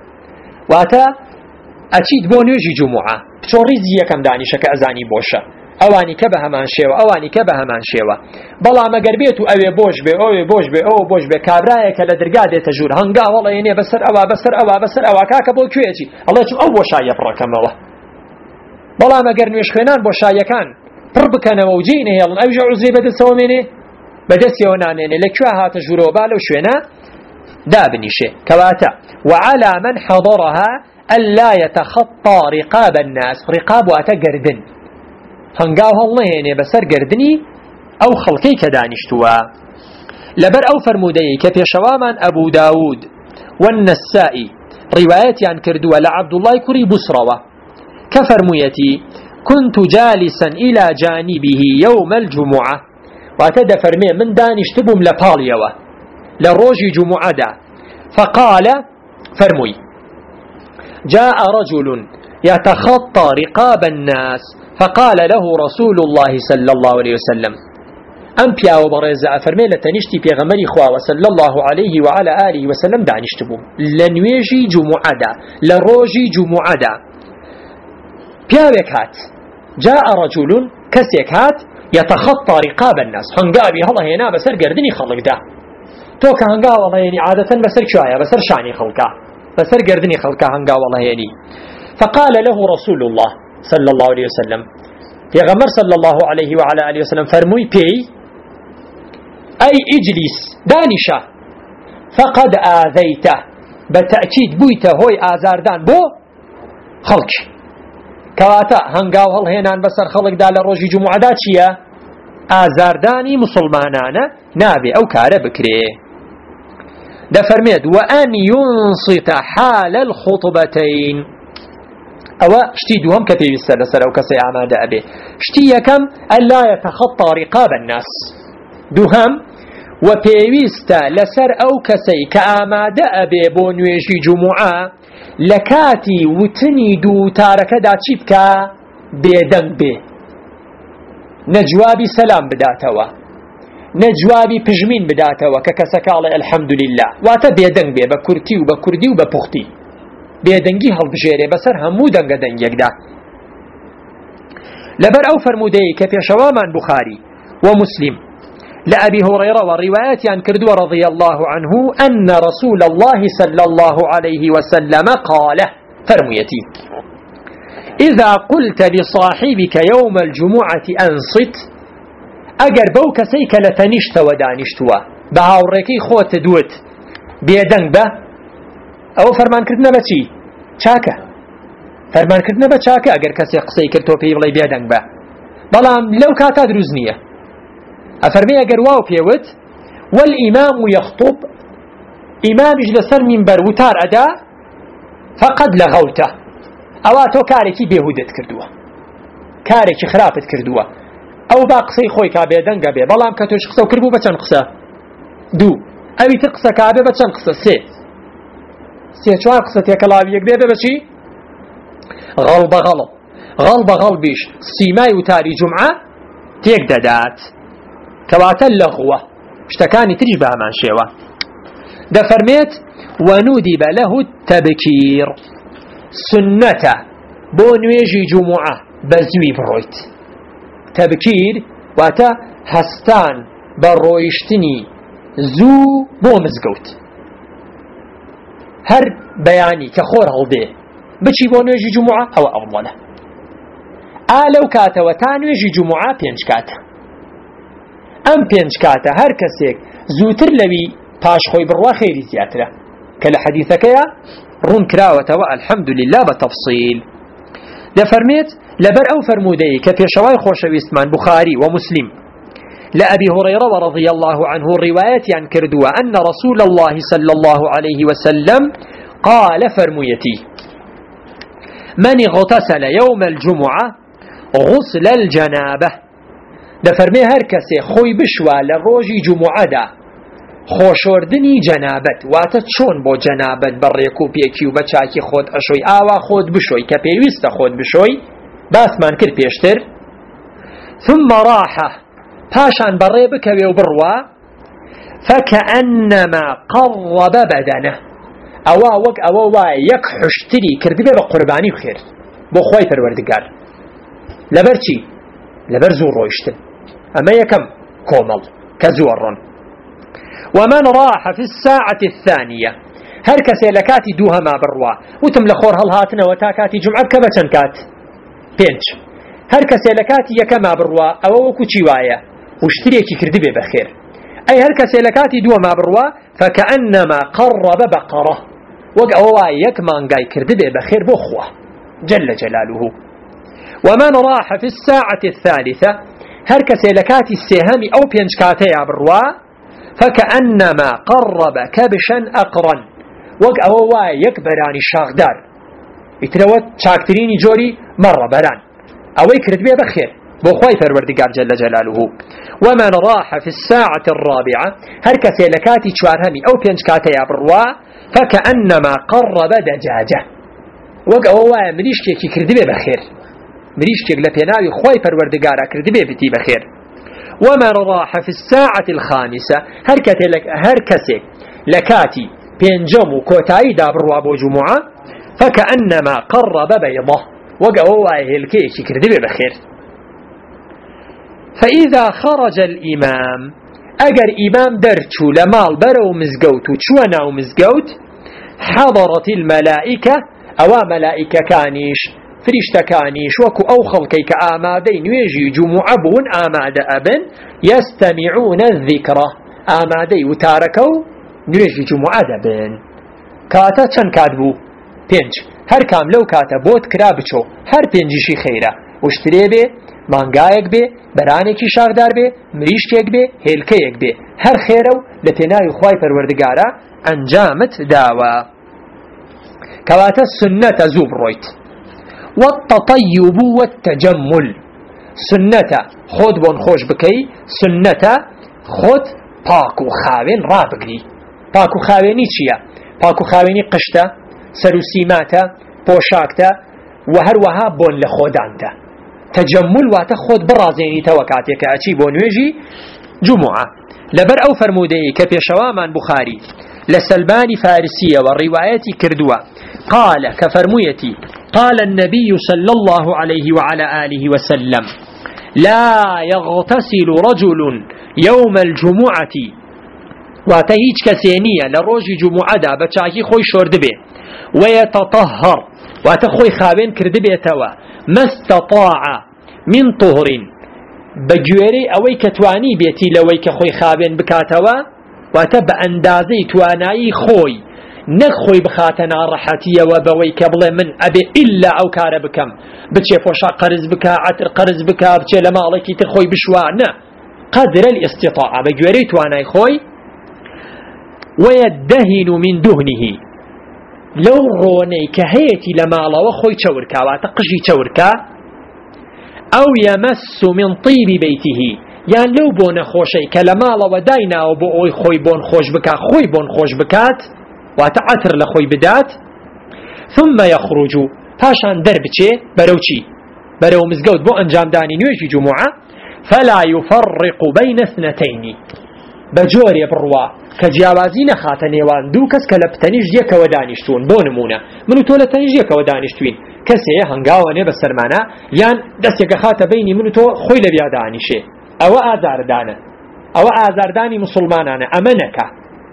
واتە ئەچیت بۆ نوێژی جومعە بچۆ ڕیزی یەکەم دانیشەکە ئەزانی بۆشە ئەوانی کە بە هەمان شێوە ئەوانی کە بە هەمان شێوە بەڵام ئەگەر بێت و ئەوێ بۆش بێ ئەوێ بۆش بێ ئەوە بۆش بێ کابرایەکە لە دەرگا دێتە ژوور هەنگاوەڵێنێ بەسەر ئەوە بەسەر ئەوە بەسەر ئەوە کاکە بۆ کوێچی ئەڵێ چوو ئەو بۆشایە پڕەکەمەوە بەڵام ئەگەر نوێش خوێنان بۆشایەکان پڕ بکەنەوە و جێی نەهێڵن ئەویش عوزری بەدەستەوە مێنێ بەدەستیەوە نامێنێ لەکوێ هاتە ژوورەوە با لەو شوێنە دابنیشێ کەواتە وعلى من حضرها ألا يتخطى رقاب الناس رقاب واتە گردن هەنگاو هەڵ نەهێنێ بەسەر گردنی ئەو خەڵکەی کە دانیشتووە لەبەر ئەو فەرمودەیەی کە پێشەوامان ئەبوو داود والنسائی ڕیوایەتیان کردووە لە عەبدوڵڵای کوڕی بوسڕەوە کە فەرموویەتی كنت جالسا إلى جانبه يوم الجمعة واتە دەفەرمێ من دانیشتبووم لە پاڵیەوە لە ڕۆژی جومعەدا فقال فرموي جاء رجل يتخطى رقاب الناس فقال له رسول الله صلى الله عليه وسلم أم بياو برزا فرمي لتنشتي بيغمري خوا صلى الله عليه وعلى آله وسلم دانشتبوم لنويجي جمعدا لروجي جمعدا بياوك هات جاء رجل كسيك هات يتخطى رقاب الناس هنقابي هلا هنا بسر قردني خلق ده تو كهنقا والله يعني عادة بسر شوية بسر شاني خلقه بسر قردني خلقه هنقا والله يعني فقال له رسول الله صلى الله عليه وسلم پیغمبر صلى الله عليه وعلى آله وسلم فرموي بي أي اجلس دانشا فقد آذيته بتأكيد بويته هوي آزاردان بو خلق كواتا هنقاو هل هنان بسر خلق دال روجي جمعة داتشيا آزارداني مسلمانانا نابي أو كار بكري ده فرميد وأن ينصت حال الخطبتين أو شتي دوهم كتير السلسلة أو كسي عماد أبي شتي يكم ألا يتخطى رقاب الناس دوهم وبيويستا لسر أو كسي كعماد أبي بونويجي جمعة لكاتي وتني دو تارك داتشيبك بيدن بي نجوابي سلام بداتوا نجوابي بجمين بداتوا ككسكال الحمد لله واتا بيدن بي بكرتي وبكردي وببختي بيدنجي هالبجيري بسر همو دنگ دنگيك دا لبر أو فرمودي كفي شوامان بخاري ومسلم لأبي هريرة والروايات عن كردو رضي الله عنه أن رسول الله صلى الله عليه وسلم قال فرميتي إذا قلت لصاحبك يوم الجمعة أنصت أجر بوك سيك لتنشت ودانشتوا بهاوريكي خوت دوت بيدنگ به أو فرمان كردنا بچي چاكا فرمان كردنا بچاكا أجر كسي قصي كرتو في بلاي بيدنگ به بلام لو كاتا دروزنية أفرمي أجر واو بيوت والإمام يخطب إمام جلسر منبر وتار أدا فقد لغوته أواتو كاريكي بيهودت كردوا كاريكي خرافت كردوا أو باقصي خوي كابي دنگا بي بلام كتوش قصة وكربو بچن قصة دو أوي تقصة كابي بچن قصة سي چوار قصة يكلاوي يك بيبه بچي غلب غلبيش سيماي وتاري جمعة تيك دادات كواتا اللغوة اشتكاني تريبها من شيوة ده فرميت وندب له التبكير سنة بونويجي جمعة بزوي برويت تبكير واتا هستان برويشتني زو بو مزقوت هر بياني كخور هلدي بچي بونويجي جمعة او أفضله آلو كاتا وتانويجي جمعة بينج كاتا أم بينج كاتا هر كسيك زوتر لوي باش خوي بروا خيري زياتره كلا حديثك يا رون كراوة والحمد لله بتفصيل ده فرميت لبر أو فرمودي كفي شواي خوشويستمان بخاري ومسلم لأبي هريرة ورضي الله عنه الرواية عن كردوا أن رسول الله صلى الله عليه وسلم قال فرميتي من اغتسل يوم الجمعة غسل الجنابة ده فرمي هركسي خوي بشوى للروجي جمعة ده خوشوردنی جنابت واتە چۆن بۆ جنابت بەڕێک و پێکی و بەچاکی خۆت ئەشۆی ئاوا خۆت بشۆی کە پێویستە خۆت بشۆی باسمان کرد پێشتر ثم راحة پاشان بەڕێ بکەوێ و بڕوا فكأنما قرب بدنه ئەوە وەک ئەوە وایە یەک حشتری کردبێ بە قوربانی و خێر بۆ خۆی پەروەردگار لەبەر چی لەبەر زوو ڕۆیشتن. ئەمە یەکەم کۆمەڵ کە زۆڕن. ومن راح في الساعة الثانية هەر کەسێ لە کاتی دوو هەما بڕوا، وتم لە خۆر هەڵهاتنەوە تا کاتی جومعە بکە بە چەند کات؟ 5. هەر کەسێ لە کاتی یەکەما بڕوا ئەوە وەکو چی وایە؟ وشترێکی کردبێ بەخێر. ئەی هەر کەسێ لە کاتی دووەما بڕوا فكأنما قرب بقرة، وەک ئەوە وایە یەک مانگای کردبێ بەخێر بۆ خوا جل جلاله. ومن راح في الساعة الثالثة هەر کەسێ لە کاتی سێهەمی ئەو 5 کاتەیە بڕوا فكأنما قرب كبشا أقرا، وەک ئەوە وایە یەک بەرانی شاخدار، ئیترەوە چاکترینی جۆری مەڕە بەران، ئەوەی کردبێ بەخێر بۆ خوای پەروەردگار جل جلاله. ومن راح في الساعة الرابعة هەر کەسێ لە کاتی چوارهەمی ئەو 5 کاتەیە بڕوا فكأنما قرب دجاجة، وەک ئەوە وایە مریشکێکی کردبێ بەخێر، مریشکێک لە پێناوی خوای پەروەردگارە کردبێ بتی بەخێر. ومن راح في الساعة الخامسة هەر کەسێک لە کاتی پێنجەم و کۆتاییدا بڕوا بۆ جومعە فكأنما قرب بيضة، وەک ئەوە وایە هێلکەیەکی کردبێ بەخێر. فإذا خرج الإمام ئەگەر ئیمام دەرچوو لە ماڵ بەرەو مزگەوت و چووە ناو مزگەوت حضرت الملائكة ئەوا مەلائیکەکانیش فریشتەکانیش وەکو ئەو خەڵکەی کە ئامادەی نوێژی جومعە بوون ئامادە ئەبن يستمعون الذكرى ئامادەی وتارەکە و نوێژی جومعە دەبن. کاتە چەند کات بوو؟ 5. هەر کام لەو کاتە بۆت کرا بچۆ، هەر 5شی خەیرە، وشترێ بێ، مانگایەک بێ، بەرانێکی شاردار بێ، مریشکێک بێ، هێلکەیەک بێ، هەر خێرە و لە پێناوی خوای پەروەردگارە ئەنجامت داوە. کەواتە سنەتە زوو بڕۆیت. والتطيب والتجمل سنەتە خۆت بۆن خۆش بکەی، سنەتە خۆت پاک و خاوێن ڕابگری. پاک و خاوێنی چییە؟ پاک و خاوێنی قشتە، سەر و سیماتە، پۆشاکتە و هەروەها بۆن لە خۆدانتە. تەجەمل واتە خۆت بڕازێنیتەوە کاتێکە ئەچی بۆ نوێژی جومعە. لەبەر ئەو فەرمودەیە کە پێشەوامان بوخاری لە سەلمانی فارسیەوە ڕیوایەتی کردووە قال كفرميتي قال النبي صلى الله عليه وعلى آله وسلم لا يغتسل رجل يوم الجمعة واتهيج كسينية لروج جمعة دا بچاكي خوي شوردبه ويتطهر واتخوي خابين كردبه توا ما استطاع من طهر بجويري اوي كتواني بيتي لوي كخوي خابين بكاتوا واتبع اندازي تواناي خوي نەخۆی بخاتە ناڕەحەتیەوە بەوەی کە بڵێ من ئەبێ ئیلا ئەو کارە بکەم، بچێ پۆشاک قەرز بکە، عەتر قەرز بکە، بچێ لە ماڵێکی تر خۆی بشوە، نە قەدرە الاستیطاعە بە گوێرەی توانای خۆی. وەیەدەهین من دهنه لەو ڕۆنەی کە هەیەی لە ماڵەوە خۆی چەورکا واتە قژی چەورکا، ئەو یەمەس من طیب بەیته یان لەو بۆ نەخۆشەی کە لە ماڵەوە دایناوە بۆ ئەوی خۆی بۆن خۆش بکات، خۆی بۆن خۆش بکات واتە عەتر لە خۆی بدات. ثم يخرج پاشان دەربچێ بەرەو چی؟ بەرەو مزگەوت بۆ ئەنجامدانی نوێژی جومعە. فلا يفرق بين اثنتين بەجۆرێ بڕوا کە جیاوازی نەخاتە نێوان دوو کەس کە لە پتەنیش یەکەوە دانیشتوون. بۆ نمونە من و تۆ لە تەنیش یەکەوە دانیشتوین، کەسێ هەنگاوەنێ بە سەرمانە یان دەستێکە خاتە بینی من و تۆ خۆی لە بیا دانیشێ، ئەوە ئازاردانە، ئەوە ئازاردانی مسلمانانە، ئەمە نەکە.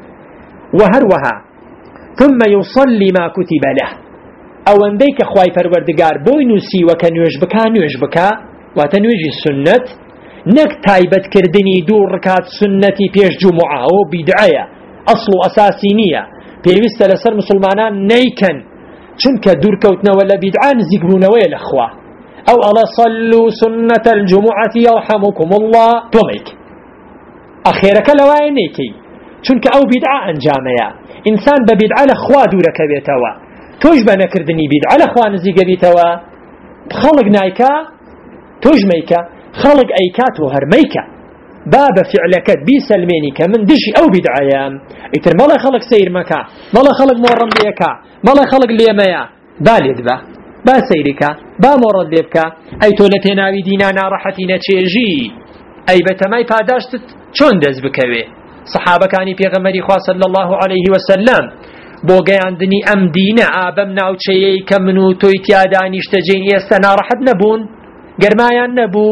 وهروها ثم يصلي ما كتب له ئەوەندەی کە خوای پەروەردگار بۆی نووسیوە کە نوێژ بکا نوێژ بکا واتە نوێژی سنت، نەک تایبەتکردنی دوو ڕکات سنەتی پێش جومعە ئەوە بیدعەیە، ئەسڵ و ئەساسی نییە، پێویستە لەسەر مسلمانان نەیکەن چونکە دوورکەوتنەوە لە بیدعە نزیکبوونەوەیە لە خوا. ئەو ئەڵە صلوا سنة الجمعة يرحمكم الله تۆمەیک ئەخێرەکە لەوایە نەیکەی چونکە ئەو بیدعە ئەنجامەیە. ئینسان بە بیدعە لە خوا دوورەکەوێتەوە، تۆش بە نەکردنی بیدعە لە خوا نزیکە بیتەوە. خەڵک نایکا تۆش مەیکە، خەڵک ئەیکا تۆ هەرمەیکە، با بە فعلەکەت بیسەلمێنی کە من دژی ئەو بیدعەیە. ئیتر مەڵێ خەڵک سەیر مەکە، مەڵێ خەڵک مۆڕەم لێکە، مەڵێ خەڵک لێمەیە، با لێت بە، با سەیریکە، با مۆڕەت لێ بکە. ئەی تۆ لە پێناوی دینا ناڕەحەتی نەچێژی، ئەی بە تەمای پاداشتت چۆن دەست بکەوێ؟ صحابەکانی پێغەمبەری خوا صلی الله علیه وسلم بۆ گەیاندنی ئەم دینە ئابەم ناوچەیەی کە من و تۆی تیا دانیشتەجێین ئێستا ناڕەحەت نەبوون، گەرمایان نەبوو،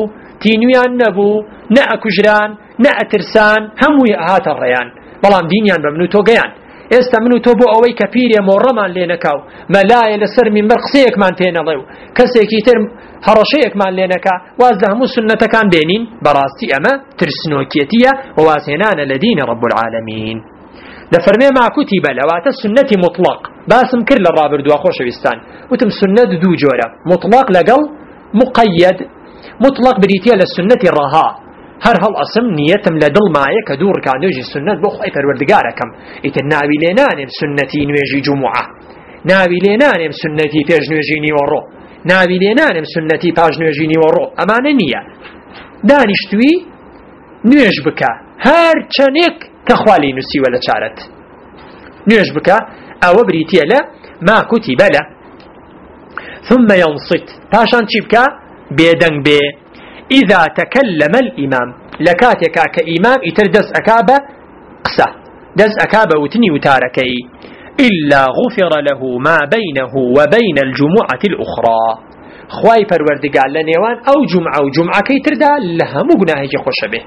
تینویان نەبوو نە ئەکوژران نە ئەترسان هەمووی هاتە ڕێیان بەڵام دینیان بە من و تۆ گەیان ئێستا من و تۆ بۆ ئەوەی کە پیرێ مۆڕەمان لێ نەکاو مەلایە لەسەر مینبەر قسەیەکمان پێ نەڵێ و کەسێکی تر هەڕەشەیەکمان لێ نەکا واز لە هەموو سنەتەکان بێنین بەڕاستی ئەمە ترسنۆکێتیە و وازهێنانە لە دینی رب العالمین دەفەرمێ ما کوتیبە لەواتە سنەتی مطلق باسم کرد لە ڕابردووە خۆشەویستان وتم سنەت دوو جۆرە مطلق لەگەڵ مقەید مطلق بریتە لە سنەتی ڕەها هەر هەڵ ئەسم نیەتم لە دڵمایە کە دوو ڕکان نوێژی سنەت بۆ خۆی پەروەردگارەکەم ئیتر ناوی لێ نانێم سنەتی نوێژی جوموعە ناوی لێ نانێم سنەتی پێش نوێژی نیوەڕۆ ناوی لێ نانێم سنەتی پاش نوێژی نیوەڕۆ ئەمانە نییە دانیشتووی نوێژ بکە هەر چەندێک کە خوالی نووسیوە لە چارەت نوێژ بکە ئەوە بریتە لە ما کوتیبە لە ثم ينصت پاشان چی بکە بێدەنگ بێ إذا تكلم الإمام لكاتك كإمام يتردس أكابة قصة دس أكابة وتني وتاركي إلا غفر له ما بينه وبين الجمعة الأخرى خواي پروردگار لنيوان أو جمعة كي تردا لها مقناهي خوش به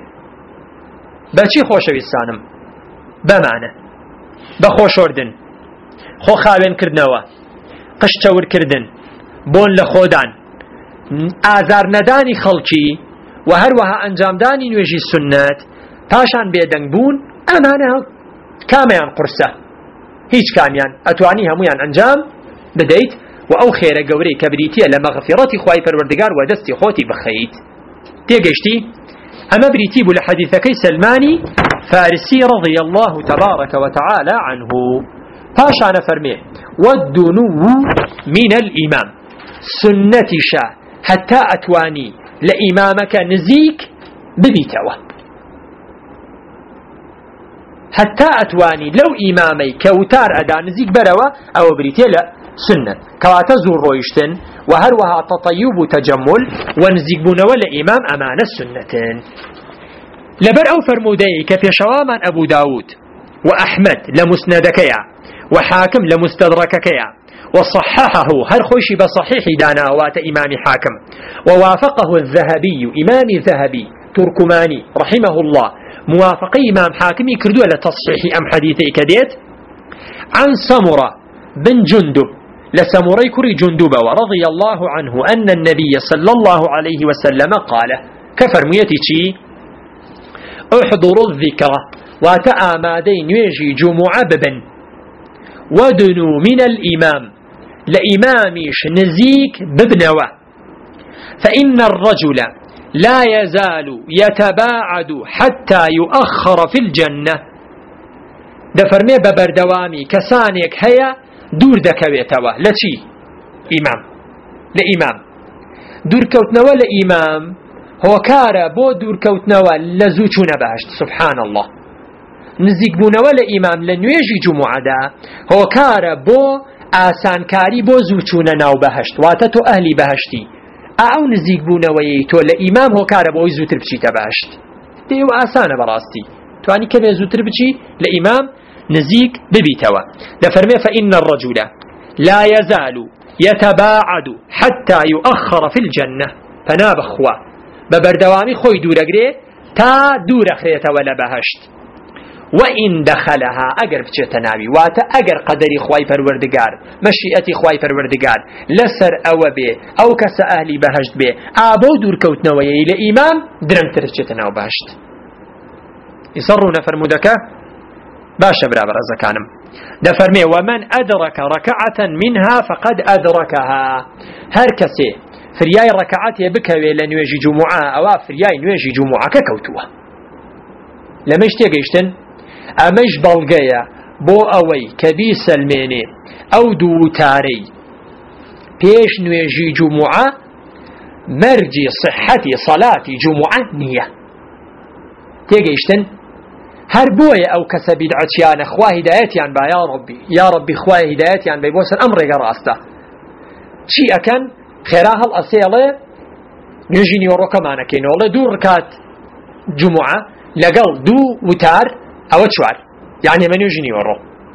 بچي خوش بسانم بمعنى بخوش وردن خو خاوين كردنوا قشتور كردن بون لخودان ئازار نەدانی خەڵکی و هەروەها ئەنجامدانی نوێژی سنەت پاشان بێدەنگ بوون ئەمانە کامیان قورسە هیچ کامیان ئەتوانی هەمویان ئەنجام بدەیت و ئەو خێرە گەورەی کە بریتە لە مەغفیرەتی خوای پەروەردگار و دەستی خۆتی بخەیت تێگەیشتی ئەمە بریتی بوو لە حەدیثەکەی سەلمانی فارسی رضی الله تبارك وتعالى عنه پاشانە فەرمێ والدنو من الإمام سنەتی شا حتى أتواني لإمامك نزيك ببيتوا حتى أتواني لو إمامي كوتار أدا نزيك بروا أو بريتي لا سنة كواتا زور رويشتن وهروها تطيب تجمل ونزيك بنوا لإمام أمان السنة لبر أو فرمودي كفي شواما أبو داود وأحمد لمسندكيا وحاكم لمستدرككيا وصححه هر خوشي بصحيح دانا وات إمام حاكم ووافقه الذهبي إمام الذهبي تركماني رحمه الله موافقي إمام حاكمي كردوا لتصحيح أم حديثي كديت عن سمرة بن جندب لسمري كري جندب ورضي الله عنه أن النبي صلى الله عليه وسلم قال كفر ميتي احضروا الذكرى وتآمادين يجي جمعة ببن ودنوا من الإمام لإماميش نزيك ببنوة فإن الرجل لا يزال يتباعد حتى يؤخر في الجنة دفرمي ببردوامي كسانيك هيا دور دكويتوا لشي إمام لإمام دور كوتنوا لإمام هو كارا بو دور كوتنوا لزوچون بهشت سبحان الله نزيك بونوا لإمام لنويجي جمعة دا هو كارا بو ئاسانکاری بۆ زووچوونە ناو بەهشت واتە تۆ ئەهلی بەهشتی ئەو نزیک بوونەوەی تۆ لە ئیمام هۆکارە بۆی زووتر بچیتە بەهشت دێوە ئاسانە بەڕاستی توانی کەمێ زووتر بچی لە ئیمام نزیک ببیتەوە دەفەرمێ فإن الرجل لا يزال يتباعد حتى يؤخر في الجنة فنا بخوا ببردوامی خۆی دوورەگرێ تا دوورەخرێتەوە لە بەهشت وإن دخلها أجر بچێتە ناوی واتە ئەگەر قەدەری خوای پەروەردگار مەشیئەتی خوای پەروەردگار لەسەر ئەوە بێ ئەو کەسە ئەهلی بەهشت بێ ئابۆ دوورکەوتنەوەی لە ئیمام درەنگتر بچێتە ناو بەهشت ئیسەڕوونە فەرمودەکە باشە برا بەڕێزەکانم دەفەرمێ ومن أدرك ركعة منها فقد أدركها هەر کەسێ فریای ڕەکەعەتێ بکەوێ لە نوێژی جوموعە ئەوە فریای نوێژی جوموعەکە کەوتووە لەمەش تێگەیشتن ئەمەش بەڵگەیە بۆ ئەوەی کە بیسەلمێنێ ئەو دووتارەی پێش نوێژی جوموعە مەرجی صحەتی سەلاتی جوموعە نییە تێگەیشتن هەر بۆیە ئەو کەسە بیدعەتیانە خوا هیدایەتیان با یا ڕەبی خوای هیدایەتیان بێ بۆ سەر ئەم ڕێگە ڕاستە چی ئەکەن خێرا هەڵ ئەسێڵێ نوێژی نیوەڕۆکەمانەکەینەوەڵێ دوو ڕکات جوموعە لەگەڵ دوو وتار ئەوە چوار یعنی ئەمە نوێژی نیوەڕۆ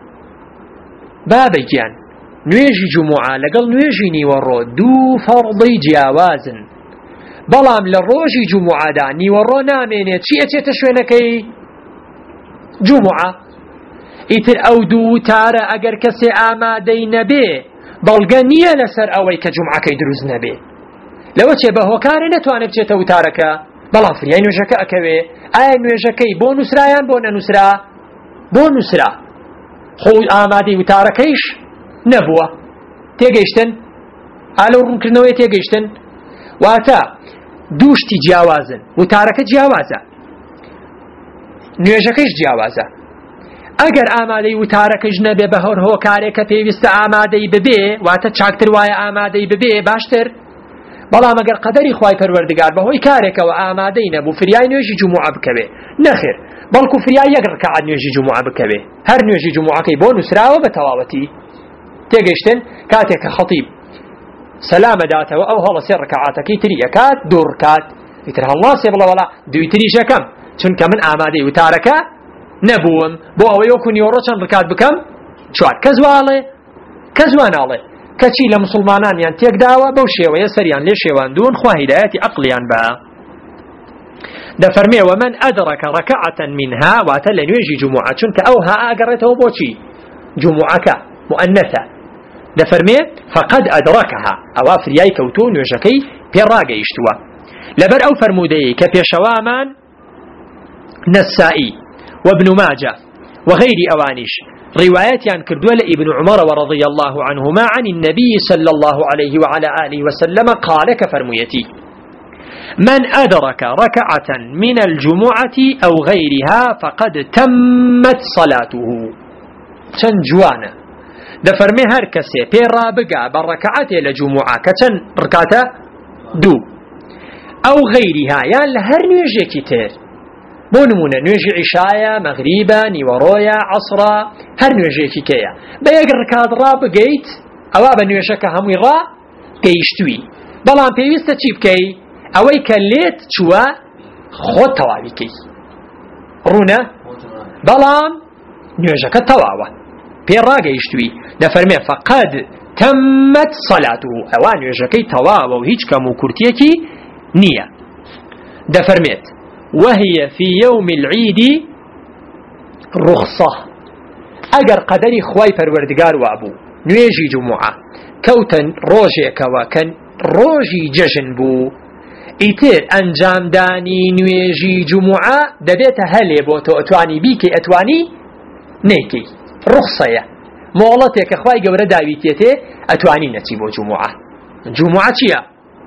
بابەیگیان نوێژی جوموعە لەگەڵ نوێژی نیوەڕۆ دوو فەرضی جیاوازن بەڵام لە ڕۆژی جومعەدا نیوەڕۆ نامێنێت چی ئەچێتە شوێنەکەی جومعە. ئیتر ئەو دوو وتارە ئەگەر کەسێ ئامادەی نەبێ بەڵگە نییە لەسەر ئەوەی کە جومعەکەی دروست نەبێ. لەوە چێ بە هۆکارە نەتوانێت بچێتە وتارەکە، بەڵام فریای نوێژەکە ئەکەوێ. ئایا نوێژەکەی بۆ نووسرایان بۆ نەنووسرا؟ بۆ نووسرا، خۆی ئامادەی وتارەکەیش نەبووە. تێگەیشتن؟ ئالە ڕوونکردنەوەی تێگەیشتن؟ واتە دووشتی جیاوازن، وتارەکە جیاوازە، نوێژەکەیش جیاوازە. ئەگەر ئامادەی وتارەکەش نەبێ بە هەر هۆکارێک کە پێویستە ئامادەی ببێ، واتە چاکتر وایە ئامادەی ببێ باشتر. بەڵام ئەگەر قەدەری خوای پەروەردگار بەهۆی کارێکەوە ئامادەی نەبوو فریای نوێژی جومعە بکەوێ، نەخێر، بەڵکو فریای یەک ڕکعات نوێژی جومعە بکەوێ. هەر نوێژی جومعەکەی بۆ نووسراوە بە تەواوەتی. تێگەیشتن؟ کاتێک کە خەتیب سەلامە داتەوە ئەو هەڵە سێ ڕکعاتەکەی تری ئەکات، دوو ڕکات، ئیتر هەڵناسێ بڵێ وەڵا دوی تریش یەکەم، چونکە من ئامادەی وتارەکە نەبووم بۆ ئەوەی وەکو نیوەڕۆ چەند ڕکات بکەم؟ چوار. کە زواڵێ کە زواناڵێ کەچی لە مسلمانانیان تێکداوە بەو شێوەیە سەریان لێ شێواندوون، خوا هیدایەتی عەقڵیان بە. دەفەرمێ ومن ئەدرەکە ڕەکەعەتەن منها، واتە لە نوێژی جومعە، چونکە ئەو ها ئاگەڕێتەوە بۆچی؟ جومعەکە مؤنەثە. دەفەرمێ فقد ئەدرەکەها، ئەوا فریای کەوتووە نوێژەکەی پێڕاگەیشتووە. لەبەر ئەو فەرموودەیەی کە پێشەوامان نەسائی وابن ماجه وغير أوانيش رواياتيان كردوة لابن عمر ورضي الله عنهما عن النبي صلى الله عليه وعلى آله وسلم قال كفرميتي من أدرك ركعة من الجمعة أو غيرها فقد تمت صلاته. چەند جوانە دەفەرمێ هەر کەسێ پێڕا بگا بە ڕەکەعەتێ لە جومعە کە چەند ڕکاتە؟ دوو. ئەو غەیریها یان لە هەر نوێژێکی تر، بۆ نمونە نوێژی عیشایە، مەغریبە، نیوەڕۆیە، عەسڕە، هەر نوێژێکی کەیە بە یەک ڕکات ڕا بگەیت ئەوا بە نوێژەکە هەمووی ڕا گەیشتووی. بەڵام پێویستە چی بکەی؟ ئەوەی کە لێت چووە خۆت تەواوی کەی، ڕوونە؟ بەڵام نوێژەکە تەواوە پێ ڕاگەیشتووی. دەفەرمێ فەقەد تەممەت سەلاتوه، ئەوا نوێژەکەی تەواوە و هیچ کەم و کورتیەکی نییە. دەفەرمێت وهي في يوم العيد رخصة، ئەگەر قەدەری خوای پەروەردگار وابوو نوێژی جومعە کەوتن ڕۆژێکەوە کە ڕۆژی جەژن بوو، ئیتر ئەنجامدانی نوێژی جومعە دەبێتە هەلێ بۆ تۆ ئەتوانی بیکەی ئەتوانی نەیکەی. ڕخسەیە، مۆڵەتێک کە خوای گەورە داویتێتێ ئەتوانی نەچی بۆ جومعە. جومعە چییە؟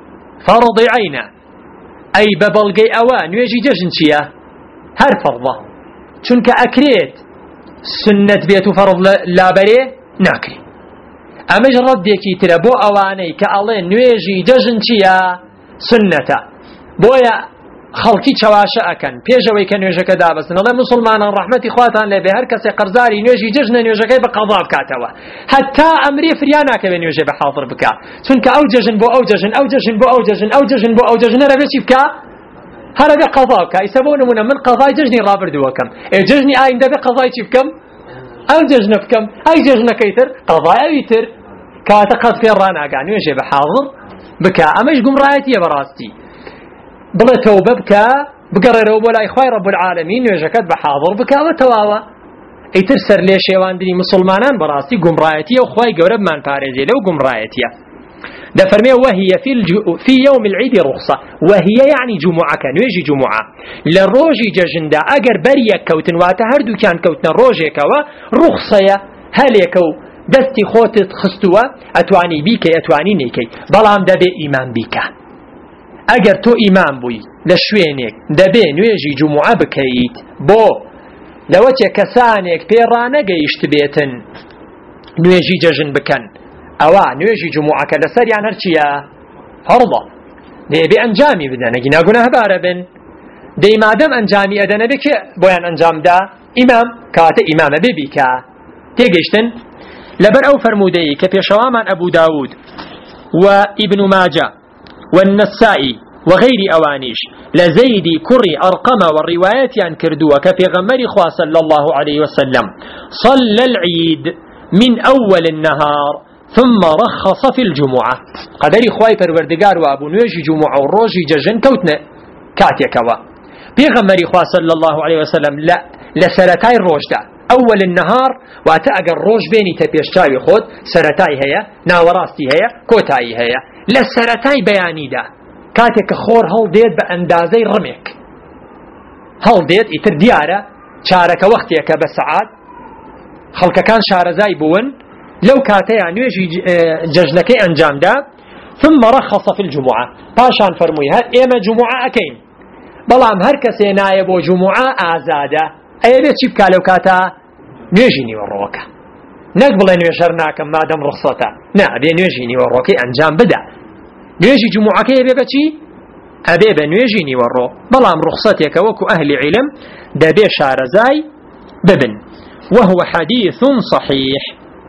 فەرضی عەینە، ئەی بە بەڵگەی ئەوە نوێژی جەژن چییە؟ هەر فەرضە، چونکە ئەکرێت سنەت بێت و فەرض لابەرێ ناکرێت. ئەمەش ڕەدێکی ترە بۆ ئەوانەی کە ئەڵێن نوێژی جەژن چییە؟ سنەتە. بۆیە خەڵکی چەواشە ئەکەن پێشەوەی کە نوێژەکە دابەستن، ئەڵێ مسلمانان ڕەحمەتی خواتان لێبێ هەر کەسێک قەرزاری نوێژی جەژنە نوێژەکەی بە قەضا بکاتەوە، هەتا ئەمرێ فریا ناکەوێت نوێژێ بە حاضر بکە، چونکە ئەو جەژن بۆ ئەو جەژن، ئەو جەژن بۆ ئەو جەژن، ئەو جەژن بۆ ئەو جەژن، هەرەبێ چی بکە؟ هەرەبێ قەضا بکە. ئیسە بۆ نمونە من قەضای جەژنی ڕابردووەکەم، جەژنی ئایندە بێ قەضای چی بکەم؟ ئەو جەژنە بکەم، ئەی جەژنەکەی تر قەضای ئەوی تر، کاتە قەت پێ ڕاناگا نوێژێ بە حاضر بکە. ئەمەش گومڕایەتیە بەڕاستی. بڵێ تەوبە بکە بگەڕێرەوە بۆ لای خوای ڕەب العالەمین، نوێژەکەت بە حاضر بکەوە تەواوە. ئیتر سەر لێ شێواندنی مسلمانان بەڕاستی گومڕایەتیە و خوای گەورە بمان پارێزێ لەو گومڕایەتیە. دەفەرمێ وهي في يوم العيد رخصة، وهي يعني جمعة، نوێژی جمعة لە ڕۆژی جەژندا ئەگەر بەریەک کەوتن واتە هەردووکیان کەوتنە ڕۆژێکەوە ڕوخسەیە، هەلێکە و دەستی خۆتت خستووە ئەتوانی بیکەی ئەتوانی نەیکەی، بەڵام دەبێ ئیمان بیکە. ئەگەر تۆ ئیمان بووی لە شوێنێک دەبێ نوێژی جومعە بکەیت، بۆ لەوە چێ کەسانێک پێڕانەگەیشت بێتن نوێژی جەژن بکەن، ئەوە نوێژی جومعەکە لەسەریان هەرچیە هەڕڵە، دەبێ ئەنجامی بدەن، ئەگینا گوناهبارە بن. دەی مادەم ئەنجامی ئەدەنە بێ کێ بۆیان ئەنجامدا؟ ئیمام، کاتە ئیمامە بێ بیکە. تێگەیشتن؟ لەبەر ئەو فەرموودەیە کە پێشەوامان ئەبوو داود و ئیبن ماجە والنسائي وغير أوانيش لزيد كري أرقم والروايات كردوا كبيغمر صلى الله عليه وسلم صلى العيد من أول النهار ثم رخص في الجمعة قدري خواي پروردگار وابو نوێژی جمعة وروجي جەژن كوتنا كاتيكوا بيغمري خوا صلى الله عليه وسلم لا لسرتاي روجدا أول النهار واتا اگر روج بيني تبيشتاوي خود سرتاي هيا ناوراستي هيا كوتاي هيا لسرتاي بياني دا كاتيك خور هل ديت بأندازي رميك هل ديت اتر ديارة شارك وقتيك بساعات خلق كان شارزاي بون لو كاتيا نويجي ججنكي انجام دا ثم رخص في الجمعة باشان فرموي هل ايما جمعة اكين بلام هر كسي نايبو جمعة آزادة ايه ليش يبكى لو كاتا نويجيني وروكا نقبل نويجرناك ما دام رخصتا بي نويجيني وروكي انجام بدا نويجي جمعة كي بيبتي ابيبا نويجيني ورو بلام رخصتك وكو اهل علم دا بي شارزاي ببن وهو حديث صحيح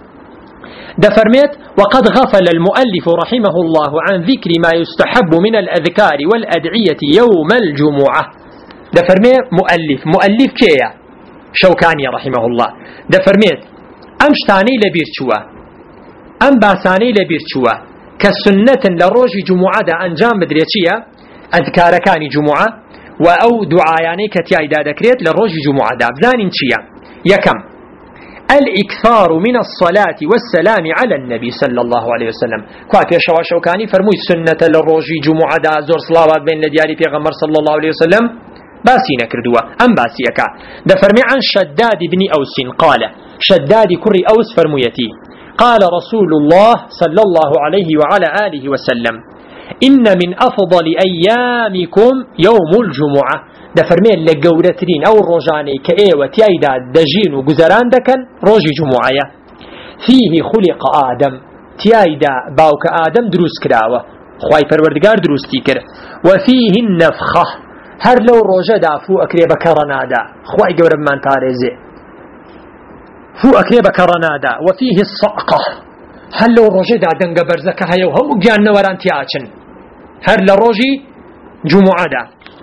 دفرميت وقد غفل المؤلف رحمه الله عن ذكر ما يستحب من الأذكار والأدعية يوم الجمعة دفرميت مؤلف كيا شوكاني رحمه الله دفرميت أمشتاني لبيرتشوا أم باساني لبيرتشوا كالسنة لروج جمعة دا أنجام بدريتشيا أذكار كاني جمعة وأو دعاياني كتياي دا دكريت لروج جمعة دا بزانين تشيا يكم الإكثار من الصلاة والسلام على النبي صلى الله عليه وسلم كواتي شوكاني فرموي سنة للروجي جمعة دا زور صلاوات بين لدياري پیغمبر صلى الله عليه وسلم باسي نكردوا أم باسيكا دا فرمي عن شداد بن أوس قال شداد كري أوس فرميتي قال رسول الله صلى الله عليه وعلى آله وسلم إن من أفضل أيامكم يوم الجمعة دا فرمين لقورترين أو الرجاني كأيوة تيايدا دجين وقزران دكن روجي جمعية فيه خلق آدم تيايدا باوك آدم دروس كراوة خواي پروردگار دروس تيكر وفيه النفخة هر لو روجا دا فو أكريبا كرنادا خواي قورب من تاريزي فو أكريبا كرنادا وفيه الصعقة هر لو روجا دا دنگ برزك هيو هم جان نوران تياچن هر لروجي جمعة دا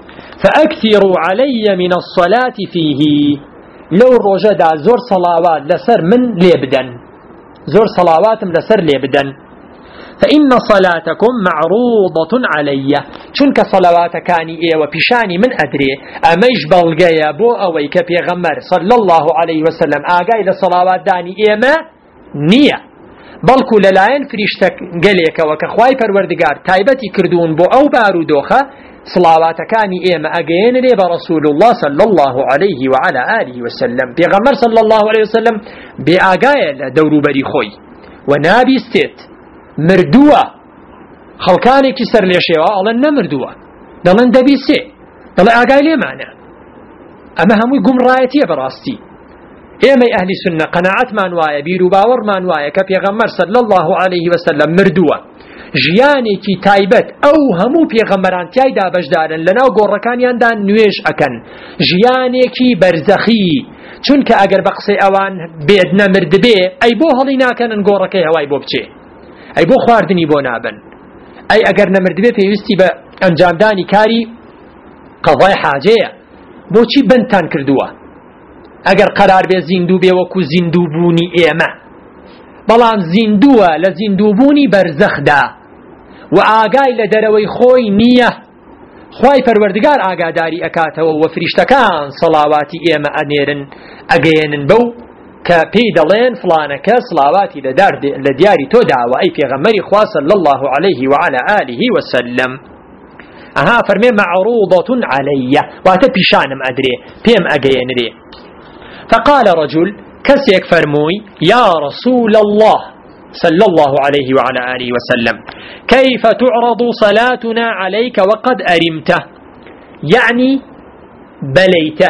فأكثروا علي من الصلاة فيه لو رجدا زور صلوات لسر من ليبدن زور صلوات لسر ليبدن فإن صلاتكم معروضة علي چونك صلوات كاني وبشاني من أدري أميش بلغيا بو أويك بيغمر صلى الله عليه وسلم آقاي لصلوات داني إيما نية بلكو للاين فريشتك قليك وكخواي پروردگار تايبتي كردون بو أو بارودوخة صلوات كاني إيما أجين لي برسول الله صلى الله عليه وعلى آله وسلم بيغمر صلى الله عليه وسلم بأجايا دورو بري خوي ونابي استيت مردوة خلقاني كسر ليشيوا ألن نمردوة دلن دبي سي دل أجايا لي معنا أما هم يقوم رايتي براستي إيما أهل السنة قناعت مانوايا بيرو باور مانوايا كبيغمر صلى الله عليه وسلم مردوة ژیانی کی تایبەت ئەو هەموو پێغەمبەران تیایدا بەشدارن لەناو گۆڕەکانیاندا نوێژ ئەکەن ژیانێکی بەرزەخی چونکە ئەگەر بە قسەی ئەوان بێت نەمرد بێ ئەی بۆ هەڵی ناکەنن گۆڕەکەی هەوای بۆ بچێ ئەی بۆ خواردنی بۆ نابن ئەی ئەگەر نەمرد بێ پێویستی بە ئەنجامدانی کاری قەضای حاجەیە بۆچی بنتان کردووە ئەگەر قەرار بێ زیندوو بێ وەکو زیندوو بوونی ئێمە بەڵام زیندووە لە زیندووبوونی بەرزەخدا و ئاگای لە دەرەوەی خۆی نییە خوای پەروەردگار ئاگاداری ئەکاتەوە و فریشتەکان سەڵاواتی ئێمە ئەنێرن ئەگەیەنن بەو کە پێی دەڵێن فڵانەکە سڵاواتی لە دیاری تۆ داوە ئەی پێغەمبەری خوا صلی الله عليه وعلى آله وسلم ئەها فەرمێ معروضة علي واتە پیشانم ئەدرێ پێم ئەگەیەنرێ فقال رجل كسيك فرموي يا رسول الله صلى الله عليه وعلى آله وسلم كيف تعرض صلاتنا عليك وقد أرمته يعني بليته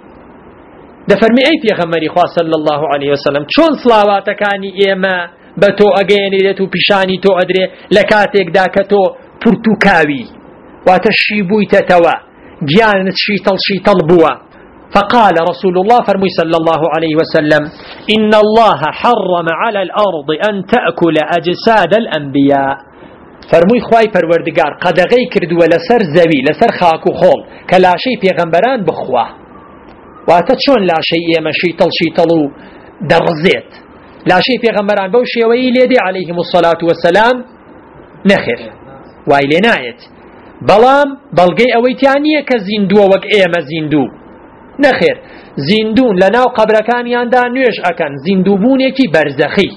دفرمي أي في غمري خواه صلى الله عليه وسلم شون صلواتكاني إيما بتو أغيني لتو بشاني تو أدري لكاتك داكتو پرتوكاوي واتشيبوي تتوا جيانت شيطل بوا فقال رسول الله فرمي صلى الله عليه وسلم إن الله حرم على الأرض أن تأكل أجساد الأنبياء فرمي خواي پروردگار قدغي كردو لسر زوي لسر خاكو خول كلا شيء پیغمبران بخوا واتشون لا شيء ما شيطل درزيت لاشەی پێغەمبەران بەو شێوەیە لێدێ عەلەیهیمو الصەلاة وەسەلام نەخێر وای لێ نایەت بەڵام بەڵگەی ئەوەی تیان نییە کە زیندووە وەک ئێمە زیندوو نەخێر زیندوون لە ناو قەبرەکانیاندا نوێژ ئەکەن زیندووبوونێکی بەرزەخی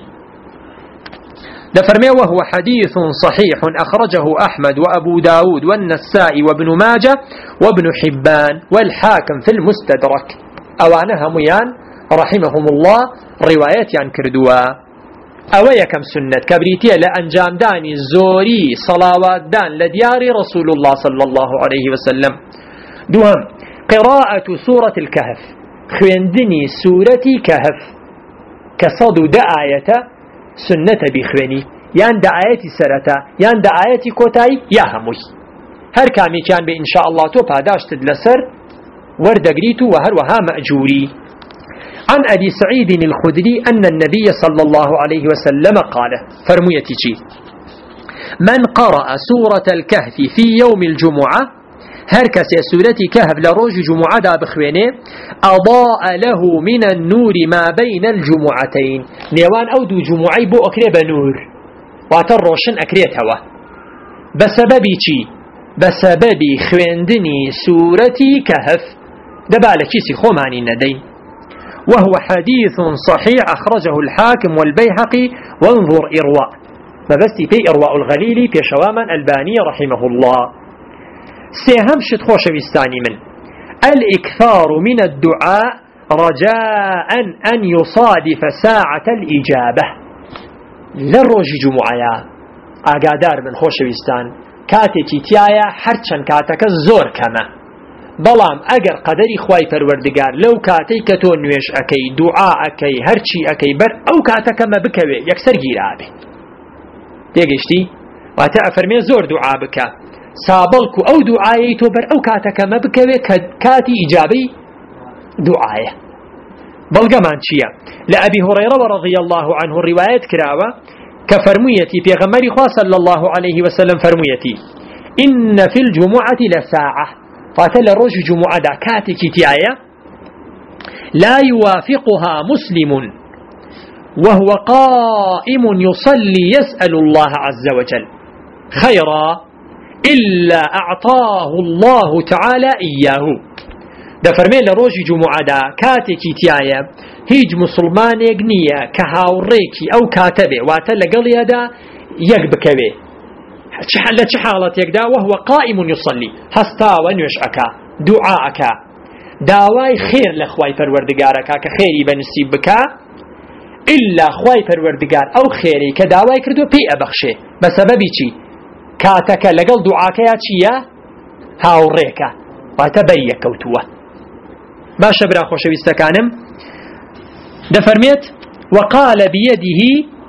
دفرمي وهو حديث صحيح أخرجه أحمد وأبو داود والنسائي وابن ماجة وابن حبان والحاكم في المستدرك أوانها ميان رحمهم الله روايات عن كردوا أويا كم سنة كبريتية لأنجام داني زوري صلوات دان لديار رسول الله صلى الله عليه وسلم دوهم قراءة سورة الكهف خويندني سورة كهف كصد دآية سنة بخويني يان دعايتي سرتا يان دعايتي كوتاي يا هموي هر كامي كان بإن شاء الله تو پاداش تدلسر وردقريتو وهر وها مأجوري عن أبي سعيد الخدري أن النبي صلى الله عليه وسلم قال فرميتي من قرأ سورة الكهف في يوم الجمعة هركس سورة كهف لروج جمعة دا بخوينه أضاء له من النور ما بين الجمعتين نيوان أو دو جمعي بو أكريب نور واتر روشن أكريت هوا بسببي چي بسببي خويندني سورة كهف دبالة كيسي خوماني ندين وهو حديث صحيح أخرجه الحاكم والبيهقي وانظر إرواء ما بستي في إرواء الغليلي في شواما الباني رحمه الله سيهم شد خوش بستاني من الإكثار من الدعاء رجاء أن يصادف ساعة الإجابة للروج جمعيا أقادار من خوش بستان كاتي تيايا حرشن كاتك الزور كما بلام اگر قدری خواهی پروردگار لو کاتی که تو نویش اکی دعا اکی هرچی اکی بر او کاتا کما بکوی یکسر گیر آبی دیگشتی واتا افرمی زور دعا بکا سابلکو او دعایی تو بر او کاتا کما بکوی کاتی اجابی دعای بلغمان چیه لأبي هريرة رضي الله عنه الروايات كراوة كفرميتي في غمري خواه صلى الله عليه وسلم فرميتي إن في الجمعة لساعة فاتل روج جمعة كاتي كتاية لا يوافقها مسلم وهو قائم يصلي يسأل الله عز وجل خيرا إلا أعطاه الله تعالى إياه ده فرمي لروج جمعة كاتي كتاية هيج مسلمان يقنية كهاوريكي أو كاتبه واتل قليا دا يقبكبه لچ حالت يكدا وهو قائم يصلي هستا ونوش أكا دعاء أكا داواي خير لخواي پروردگار أكا كخيري بنسيب بكا إلا خواي پروردگار أو خيري كداواي كردو بي أبخشه بسببي چي كاتك لقل دعاك يا چيا هاو ريكا واتبريا كوتوه باشا برا خوشوي استكانم دفرميت وقال بيده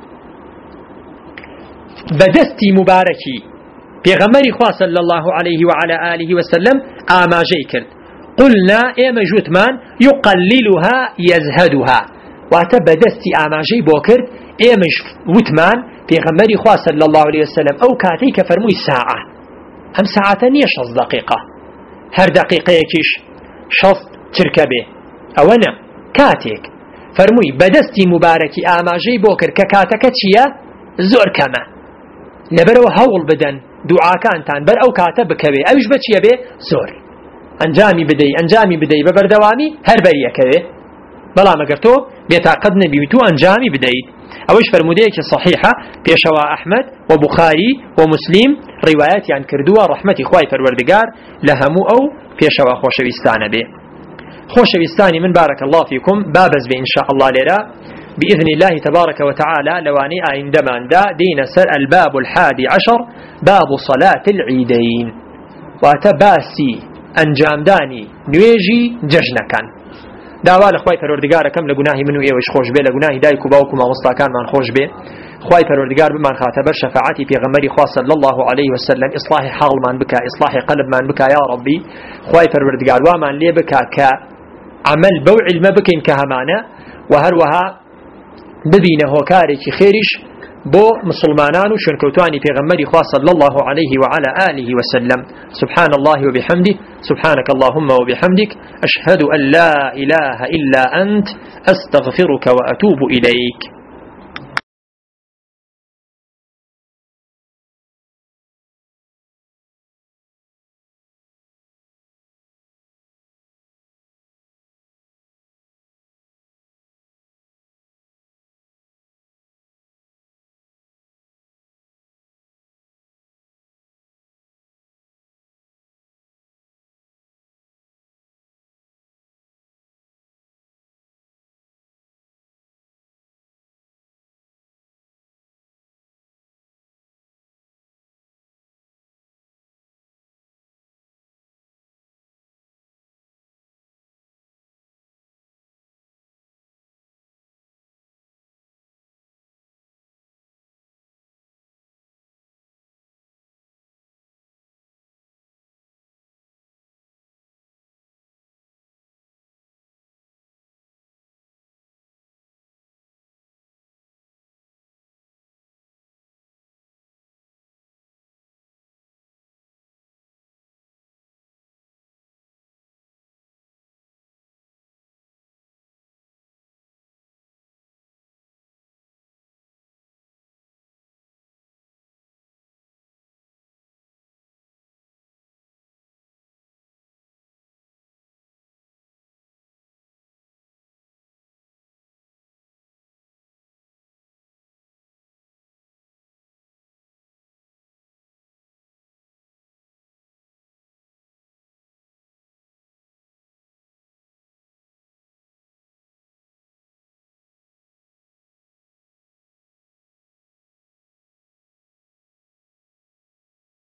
بدستي مباركي بيغمري خواه صلى الله عليه وعلى آله وسلم آما جيكر قلنا إيما جوتمان يقللها يزهدها واتبدستي آما جي بوكر إيما جوتمان بيغمري خواه صلى الله عليه وسلم أو كاتيك فرموي ساعة هم ساعة نيشص دقيقة هر دقيقة يكيش شص تركبه أولا كاتيك فرموي بدستي مباركي آما جي بوكر ككاتك تشيا زور كما لبرو هول بدن دعاكانتان بر او كاتب بكوي اوش بچيه به زور انجامي بدي ببردوامي هر بريه كوي بلا ما قرتو بيتاقد نبي تو انجامي بدي اوش فرموديك صحيحه بيشوا احمد وبخاري ومسلم روايات عن كردوا رحمتي خواي پروردگار لهمو او بيشوا خوشويستانه به خوشويستاني من بارك الله فيكم بابز ان شاء الله ليرا بإذن الله تبارك وتعالى لواني عندما دين سر الباب 11 باب صلاة العيدين واتباسي انجام داني نويجي ججنكان داوال اخواي پروردگار كم لغناهي منو ايوش خوش بي لغناهي دايكو باوكو ما مستاكان من خوش بي خواي پروردگار بمان خاتبر شفاعتي في غمري خواه صلى الله عليه وسلم اصلاح حال من بكا اصلاح قلب من بكا يا ربي خواي پروردگار وامان لي بكا كعمل بو علم بكين كهمانه وهروها ببينه هوكاري خيرش بو مسلمانان وشنكوتواني پیغمبري خواه صلى الله عليه وعلى آله وسلم سبحان الله وبحمده سبحانك اللهم وبحمدك أشهد أن لا إله إلا أنت أستغفرك وأتوب إليك